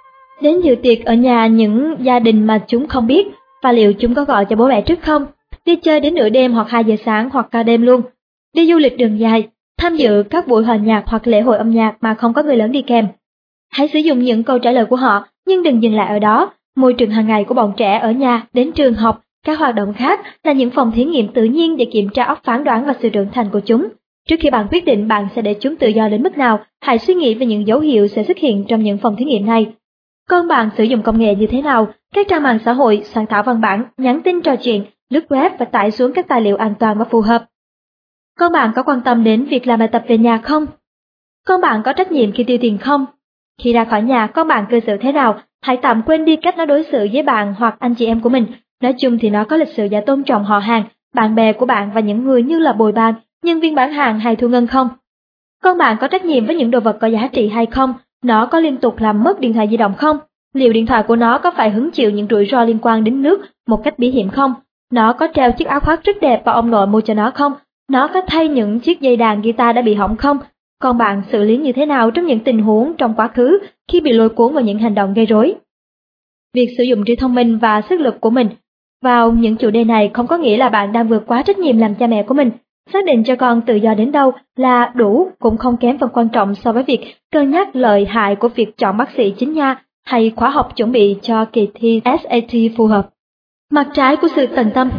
Đến dự tiệc ở nhà những gia đình mà chúng không biết, và liệu chúng có gọi cho bố mẹ trước không? Đi chơi đến nửa đêm hoặc 2 giờ sáng hoặc cả đêm luôn. Đi du lịch đường dài, tham dự các buổi hòa nhạc hoặc lễ hội âm nhạc mà không có người lớn đi kèm. Hãy sử dụng những câu trả lời của họ, nhưng đừng dừng lại ở đó. Môi trường hàng ngày của bọn trẻ ở nhà, đến trường học, các hoạt động khác là những phòng thí nghiệm tự nhiên để kiểm tra óc phán đoán và sự trưởng thành của chúng. Trước khi bạn quyết định bạn sẽ để chúng tự do đến mức nào, hãy suy nghĩ về những dấu hiệu sẽ xuất hiện trong những phòng thí nghiệm này. Con bạn sử dụng công nghệ như thế nào? Các trang mạng xã hội, soạn thảo văn bản, nhắn tin trò chuyện, lướt web và tải xuống các tài liệu an toàn và phù hợp. Con bạn có quan tâm đến việc làm bài tập về nhà không? Con bạn có trách nhiệm khi tiêu tiền không? Khi ra khỏi nhà, con bạn cư xử thế nào? Hãy tạm quên đi cách nó đối xử với bạn hoặc anh chị em của mình. Nói chung thì nó có lịch sự và tôn trọng họ hàng, bạn bè của bạn và những người như là bồi bàn, nhân viên bán hàng hay thu ngân không? Con bạn có trách nhiệm với những đồ vật có giá trị hay không? Nó có liên tục làm mất điện thoại di động không? Liệu điện thoại của nó có phải hứng chịu những rủi ro liên quan đến nước một cách bí hiểm không? Nó có treo chiếc áo khoác rất đẹp và ông nội mua cho nó không? Nó có thay những chiếc dây đàn guitar đã bị hỏng không? Con bạn xử lý như thế nào trong những tình huống trong quá khứ khi bị lôi cuốn vào những hành động gây rối? Việc sử dụng trí thông minh và sức lực của mình vào những chủ đề này không có nghĩa là bạn đang vượt quá trách nhiệm làm cha mẹ của mình. Xác định cho con tự do đến đâu là đủ, cũng không kém phần quan trọng so với việc cân nhắc lợi hại của việc chọn bác sĩ chính nha hay khóa học chuẩn bị cho kỳ thi SAT phù hợp. Mặt trái của sự tận tâm.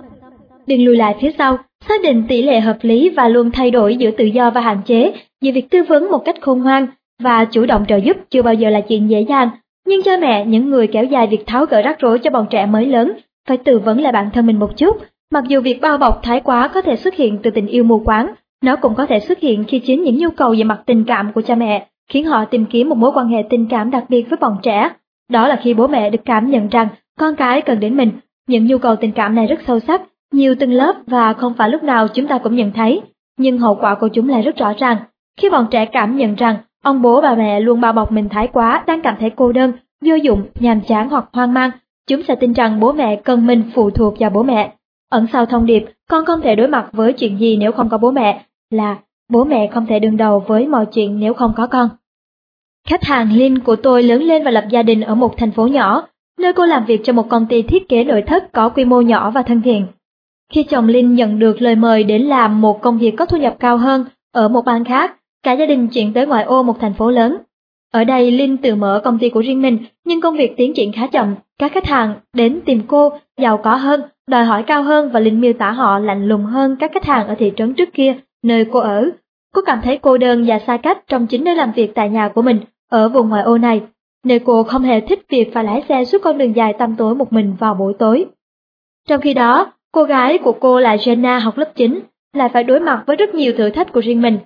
Đừng lùi lại phía sau, xác định tỷ lệ hợp lý và luôn thay đổi giữa tự do và hạn chế, giữa việc tư vấn một cách khôn ngoan và chủ động trợ giúp chưa bao giờ là chuyện dễ dàng. Nhưng cha mẹ, những người kéo dài việc tháo gỡ rắc rối cho bọn trẻ mới lớn, phải tự vấn lại bản thân mình một chút. Mặc dù việc bao bọc thái quá có thể xuất hiện từ tình yêu mù quáng, nó cũng có thể xuất hiện khi chính những nhu cầu về mặt tình cảm của cha mẹ khiến họ tìm kiếm một mối quan hệ tình cảm đặc biệt với bọn trẻ. Đó là khi bố mẹ được cảm nhận rằng con cái cần đến mình. Những nhu cầu tình cảm này rất sâu sắc, nhiều tầng lớp và không phải lúc nào chúng ta cũng nhận thấy, nhưng hậu quả của chúng lại rất rõ ràng. Khi bọn trẻ cảm nhận rằng ông bố bà mẹ luôn bao bọc mình thái quá, đang cảm thấy cô đơn, vô dụng, nhàm chán hoặc hoang mang, chúng sẽ tin rằng bố mẹ cần mình phụ thuộc vào bố mẹ. Ẩn sau thông điệp con không thể đối mặt với chuyện gì nếu không có bố mẹ là bố mẹ không thể đương đầu với mọi chuyện nếu không có con. Khách hàng Linh của tôi lớn lên và lập gia đình ở một thành phố nhỏ, nơi cô làm việc cho một công ty thiết kế nội thất có quy mô nhỏ và thân thiện. Khi chồng Linh nhận được lời mời đến làm một công việc có thu nhập cao hơn ở một bang khác, cả gia đình chuyển tới ngoại ô một thành phố lớn. Ở đây Linh tự mở công ty của riêng mình, nhưng công việc tiến triển khá chậm. Các khách hàng đến tìm cô giàu có hơn, đòi hỏi cao hơn và Linh miêu tả họ lạnh lùng hơn các khách hàng ở thị trấn trước kia, nơi cô ở. Cô cảm thấy cô đơn và xa cách trong chính nơi làm việc tại nhà của mình, ở vùng ngoại ô này, nơi cô không hề thích việc phải lái xe suốt con đường dài tăm tối một mình vào buổi tối. Trong khi đó, cô gái của cô là Jenna học lớp 9, lại phải đối mặt với rất nhiều thử thách của riêng mình.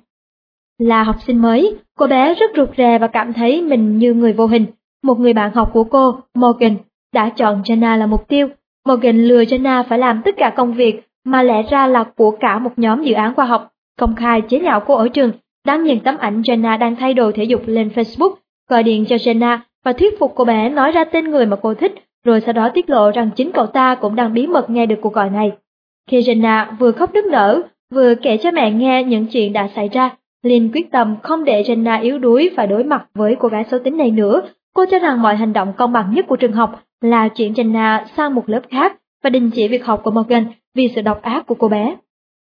Là học sinh mới, cô bé rất rụt rè và cảm thấy mình như người vô hình. Một người bạn học của cô, Morgan, đã chọn Jenna là mục tiêu. Morgan lừa Jenna phải làm tất cả công việc mà lẽ ra là của cả một nhóm dự án khoa học, công khai chế nhạo cô ở trường, đăng những tấm ảnh Jenna đang thay đồ thể dục lên Facebook, gọi điện cho Jenna và thuyết phục cô bé nói ra tên người mà cô thích, rồi sau đó tiết lộ rằng chính cậu ta cũng đang bí mật nghe được cuộc gọi này. Khi Jenna vừa khóc nức nở, vừa kể cho mẹ nghe những chuyện đã xảy ra, Lynn quyết tâm không để Jenna yếu đuối và đối mặt với cô gái xấu tính này nữa. Cô cho rằng mọi hành động công bằng nhất của trường học là chuyển Jenna sang một lớp khác và đình chỉ việc học của Morgan vì sự độc ác của cô bé.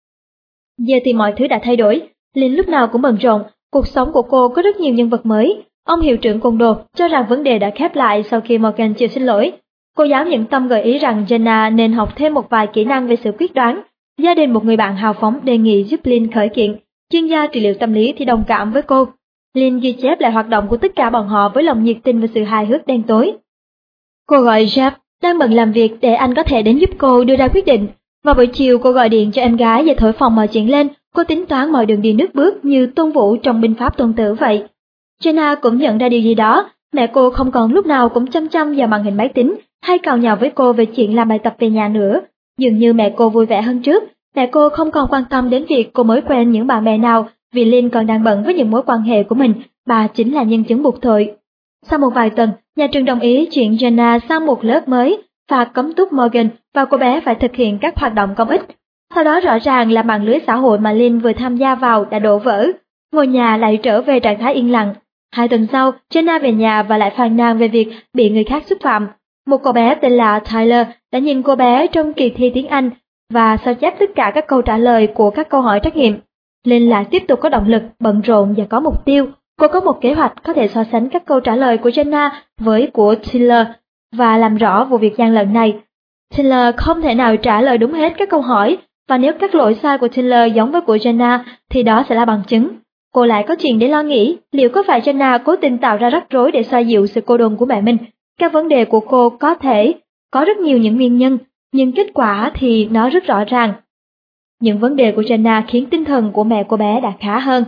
Giờ thì mọi thứ đã thay đổi. Lynn lúc nào cũng bận rộn, cuộc sống của cô có rất nhiều nhân vật mới. Ông hiệu trưởng côn đồ cho rằng vấn đề đã khép lại sau khi Morgan chịu xin lỗi. Cô giáo nhẫn tâm gợi ý rằng Jenna nên học thêm một vài kỹ năng về sự quyết đoán. Gia đình một người bạn hào phóng đề nghị giúp Lynn khởi kiện. Chuyên gia trị liệu tâm lý thì đồng cảm với cô. Lynn ghi chép lại hoạt động của tất cả bọn họ với lòng nhiệt tình và sự hài hước đen tối. Cô gọi Jeff đang bận làm việc để anh có thể đến giúp cô đưa ra quyết định. Vào buổi chiều cô gọi điện cho em gái và thổi phồng mọi chuyện lên. Cô tính toán mọi đường đi nước bước như Tôn Vũ trong binh pháp Tôn Tử vậy. Jenna cũng nhận ra điều gì đó. Mẹ cô không còn lúc nào cũng chăm chăm vào màn hình máy tính hay càu nhàu với cô về chuyện làm bài tập về nhà nữa. Dường như mẹ cô vui vẻ hơn trước. Mẹ cô không còn quan tâm đến việc cô mới quen những bạn bè nào vì Lynn còn đang bận với những mối quan hệ của mình. Bà chính là nhân chứng buộc tội. Sau một vài tuần, nhà trường đồng ý chuyển Jenna sang một lớp mới và cấm túc Morgan và cô bé phải thực hiện các hoạt động công ích. Sau đó rõ ràng là mạng lưới xã hội mà Lynn vừa tham gia vào đã đổ vỡ. Ngôi nhà lại trở về trạng thái yên lặng. 2 tuần sau, Jenna về nhà và lại phàn nàn về việc bị người khác xúc phạm. Một cậu bé tên là Tyler đã nhìn cô bé trong kỳ thi tiếng Anh và sao chép tất cả các câu trả lời của các câu hỏi trắc nghiệm. Lynn lại tiếp tục có động lực, bận rộn và có mục tiêu. Cô có một kế hoạch có thể so sánh các câu trả lời của Jenna với của Tyler và làm rõ vụ việc gian lận này. Tyler không thể nào trả lời đúng hết các câu hỏi, và nếu các lỗi sai của Tyler giống với của Jenna thì đó sẽ là bằng chứng. Cô lại có chuyện để lo nghĩ, liệu có phải Jenna cố tình tạo ra rắc rối để xoa dịu sự cô đồn của mẹ mình? Các vấn đề của cô có thể có rất nhiều những nguyên nhân, nhưng kết quả thì nó rất rõ ràng. Những vấn đề của Jenna khiến tinh thần của mẹ cô bé đã khá hơn.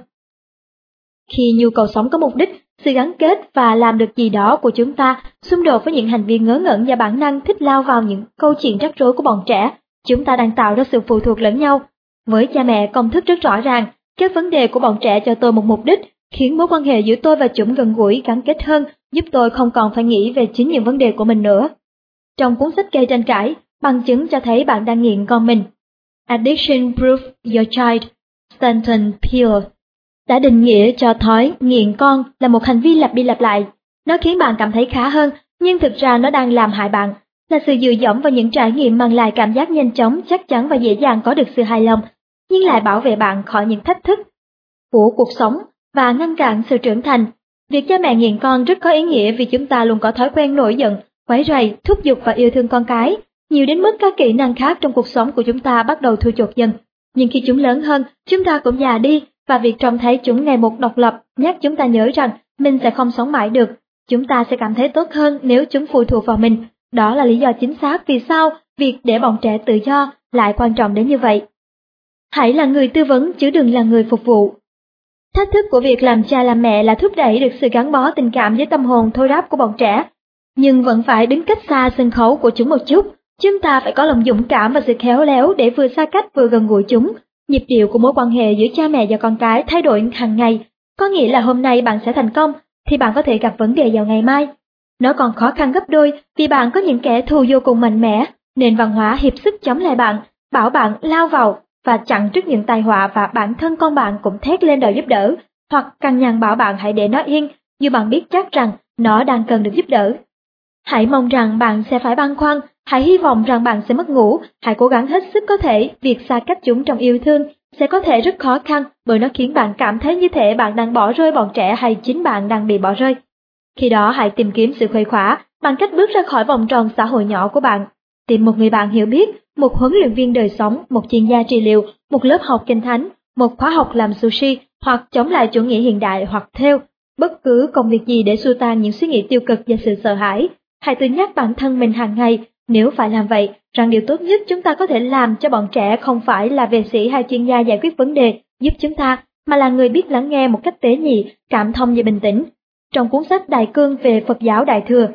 Khi nhu cầu sống có mục đích, sự gắn kết và làm được gì đó của chúng ta xung đột với những hành vi ngớ ngẩn và bản năng thích lao vào những câu chuyện rắc rối của bọn trẻ, chúng ta đang tạo ra sự phụ thuộc lẫn nhau. Với cha mẹ, công thức rất rõ ràng, các vấn đề của bọn trẻ cho tôi một mục đích, khiến mối quan hệ giữa tôi và chúng gần gũi, gắn kết hơn, giúp tôi không còn phải nghĩ về chính những vấn đề của mình nữa. Trong cuốn sách gây tranh cãi, bằng chứng cho thấy bạn đang nghiện con mình. Addiction Proof Your Child, Stanton Peele đã định nghĩa cho thói nghiện con là một hành vi lặp đi lặp lại. Nó khiến bạn cảm thấy khá hơn, nhưng thực ra nó đang làm hại bạn, là sự dựa dẫm vào những trải nghiệm mang lại cảm giác nhanh chóng, chắc chắn và dễ dàng có được sự hài lòng, nhưng lại bảo vệ bạn khỏi những thách thức của cuộc sống và ngăn cản sự trưởng thành. Việc cha mẹ nghiện con rất có ý nghĩa vì chúng ta luôn có thói quen nổi giận, quấy rầy, thúc giục và yêu thương con cái, nhiều đến mức các kỹ năng khác trong cuộc sống của chúng ta bắt đầu thui chột dần. Nhưng khi chúng lớn hơn, chúng ta cũng già đi, và việc trông thấy chúng ngày một độc lập nhắc chúng ta nhớ rằng mình sẽ không sống mãi được. Chúng ta sẽ cảm thấy tốt hơn nếu chúng phụ thuộc vào mình. Đó là lý do chính xác vì sao việc để bọn trẻ tự do lại quan trọng đến như vậy. Hãy là người tư vấn chứ đừng là người phục vụ. Thách thức của việc làm cha làm mẹ là thúc đẩy được sự gắn bó tình cảm với tâm hồn thô ráp của bọn trẻ, nhưng vẫn phải đứng cách xa sân khấu của chúng một chút. Chúng ta phải có lòng dũng cảm và sự khéo léo để vừa xa cách vừa gần gũi chúng. Nhịp điệu của mối quan hệ giữa cha mẹ và con cái thay đổi hàng ngày, có nghĩa là hôm nay bạn sẽ thành công thì bạn có thể gặp vấn đề vào ngày mai. Nó còn khó khăn gấp đôi vì bạn có những kẻ thù vô cùng mạnh mẽ, nền văn hóa hiệp sức chống lại bạn, bảo bạn lao vào và chặn trước những tai họa, và bản thân con bạn cũng thét lên đòi giúp đỡ, hoặc cằn nhằn bảo bạn hãy để nó yên, dù bạn biết chắc rằng nó đang cần được giúp đỡ. Hãy mong rằng bạn sẽ phải băn khoăn, hãy hy vọng rằng bạn sẽ mất ngủ, hãy cố gắng hết sức có thể. Việc xa cách chúng trong yêu thương sẽ có thể rất khó khăn bởi nó khiến bạn cảm thấy như thể bạn đang bỏ rơi bọn trẻ hay chính bạn đang bị bỏ rơi. Khi đó hãy tìm kiếm sự khuây khỏa bằng cách bước ra khỏi vòng tròn xã hội nhỏ của bạn. Tìm một người bạn hiểu biết, một huấn luyện viên đời sống, một chuyên gia trị liệu, một lớp học kinh thánh, một khóa học làm sushi, hoặc chống lại chủ nghĩa hiện đại, hoặc thêu. Bất cứ công việc gì để xua tan những suy nghĩ tiêu cực và sự sợ hãi. Hãy tự nhắc bản thân mình hàng ngày, nếu phải làm vậy, rằng điều tốt nhất chúng ta có thể làm cho bọn trẻ không phải là vệ sĩ hay chuyên gia giải quyết vấn đề giúp chúng ta, mà là người biết lắng nghe một cách tế nhị, cảm thông và bình tĩnh. Trong cuốn sách Đại cương về Phật giáo Đại thừa,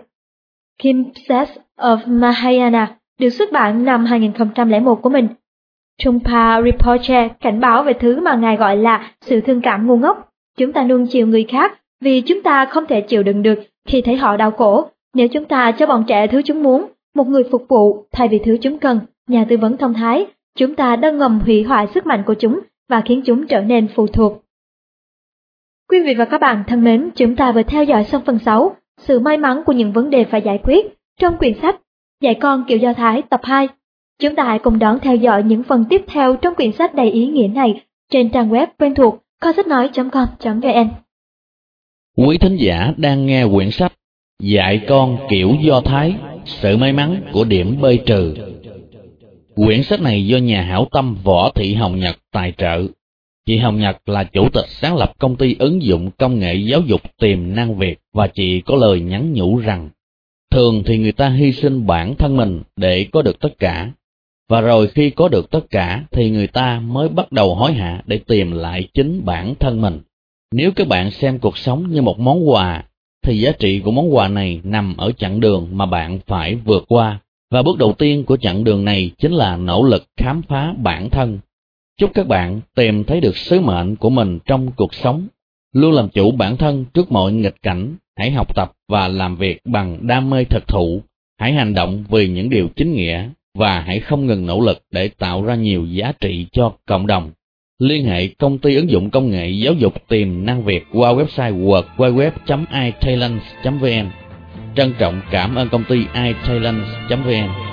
Concepts of Mahayana, được xuất bản năm 2001 của mình, Trungpa Rinpoche cảnh báo về thứ mà Ngài gọi là sự thương cảm ngu ngốc. Chúng ta nuông chiều người khác vì chúng ta không thể chịu đựng được khi thấy họ đau khổ. Nếu chúng ta cho bọn trẻ thứ chúng muốn, một người phục vụ thay vì thứ chúng cần, nhà tư vấn thông thái, chúng ta đang ngầm hủy hoại sức mạnh của chúng và khiến chúng trở nên phụ thuộc. Quý vị và các bạn thân mến, chúng ta vừa theo dõi xong phần 6, sự may mắn của những vấn đề phải giải quyết, trong quyển sách Dạy con kiểu Do Thái tập 2. Chúng ta hãy cùng đón theo dõi những phần tiếp theo trong quyển sách đầy ý nghĩa này trên trang web quen thuộc kho-sách-nói.com.vn. Quý thính giả đang nghe quyển sách Dạy con kiểu Do Thái, sự may mắn của điểm B trừ. Quyển sách này do nhà hảo tâm Võ Thị Hồng Nhật tài trợ. Chị Hồng Nhật là chủ tịch sáng lập công ty ứng dụng công nghệ giáo dục Tiềm năng Việt, và chị có lời nhắn nhủ rằng thường thì người ta hy sinh bản thân mình để có được tất cả, và rồi khi có được tất cả thì người ta mới bắt đầu hối hả để tìm lại chính bản thân mình. Nếu các bạn xem cuộc sống như một món quà, thì giá trị của món quà này nằm ở chặng đường mà bạn phải vượt qua, và bước đầu tiên của chặng đường này chính là nỗ lực khám phá bản thân. Chúc các bạn tìm thấy được sứ mệnh của mình trong cuộc sống, luôn làm chủ bản thân trước mọi nghịch cảnh. Hãy học tập và làm việc bằng đam mê thực thụ, hãy hành động vì những điều chính nghĩa, và hãy không ngừng nỗ lực để tạo ra nhiều giá trị cho cộng đồng. Liên hệ công ty ứng dụng công nghệ giáo dục Tiềm năng Việt qua website www.italents.vn. Trân trọng cảm ơn công ty italents.vn.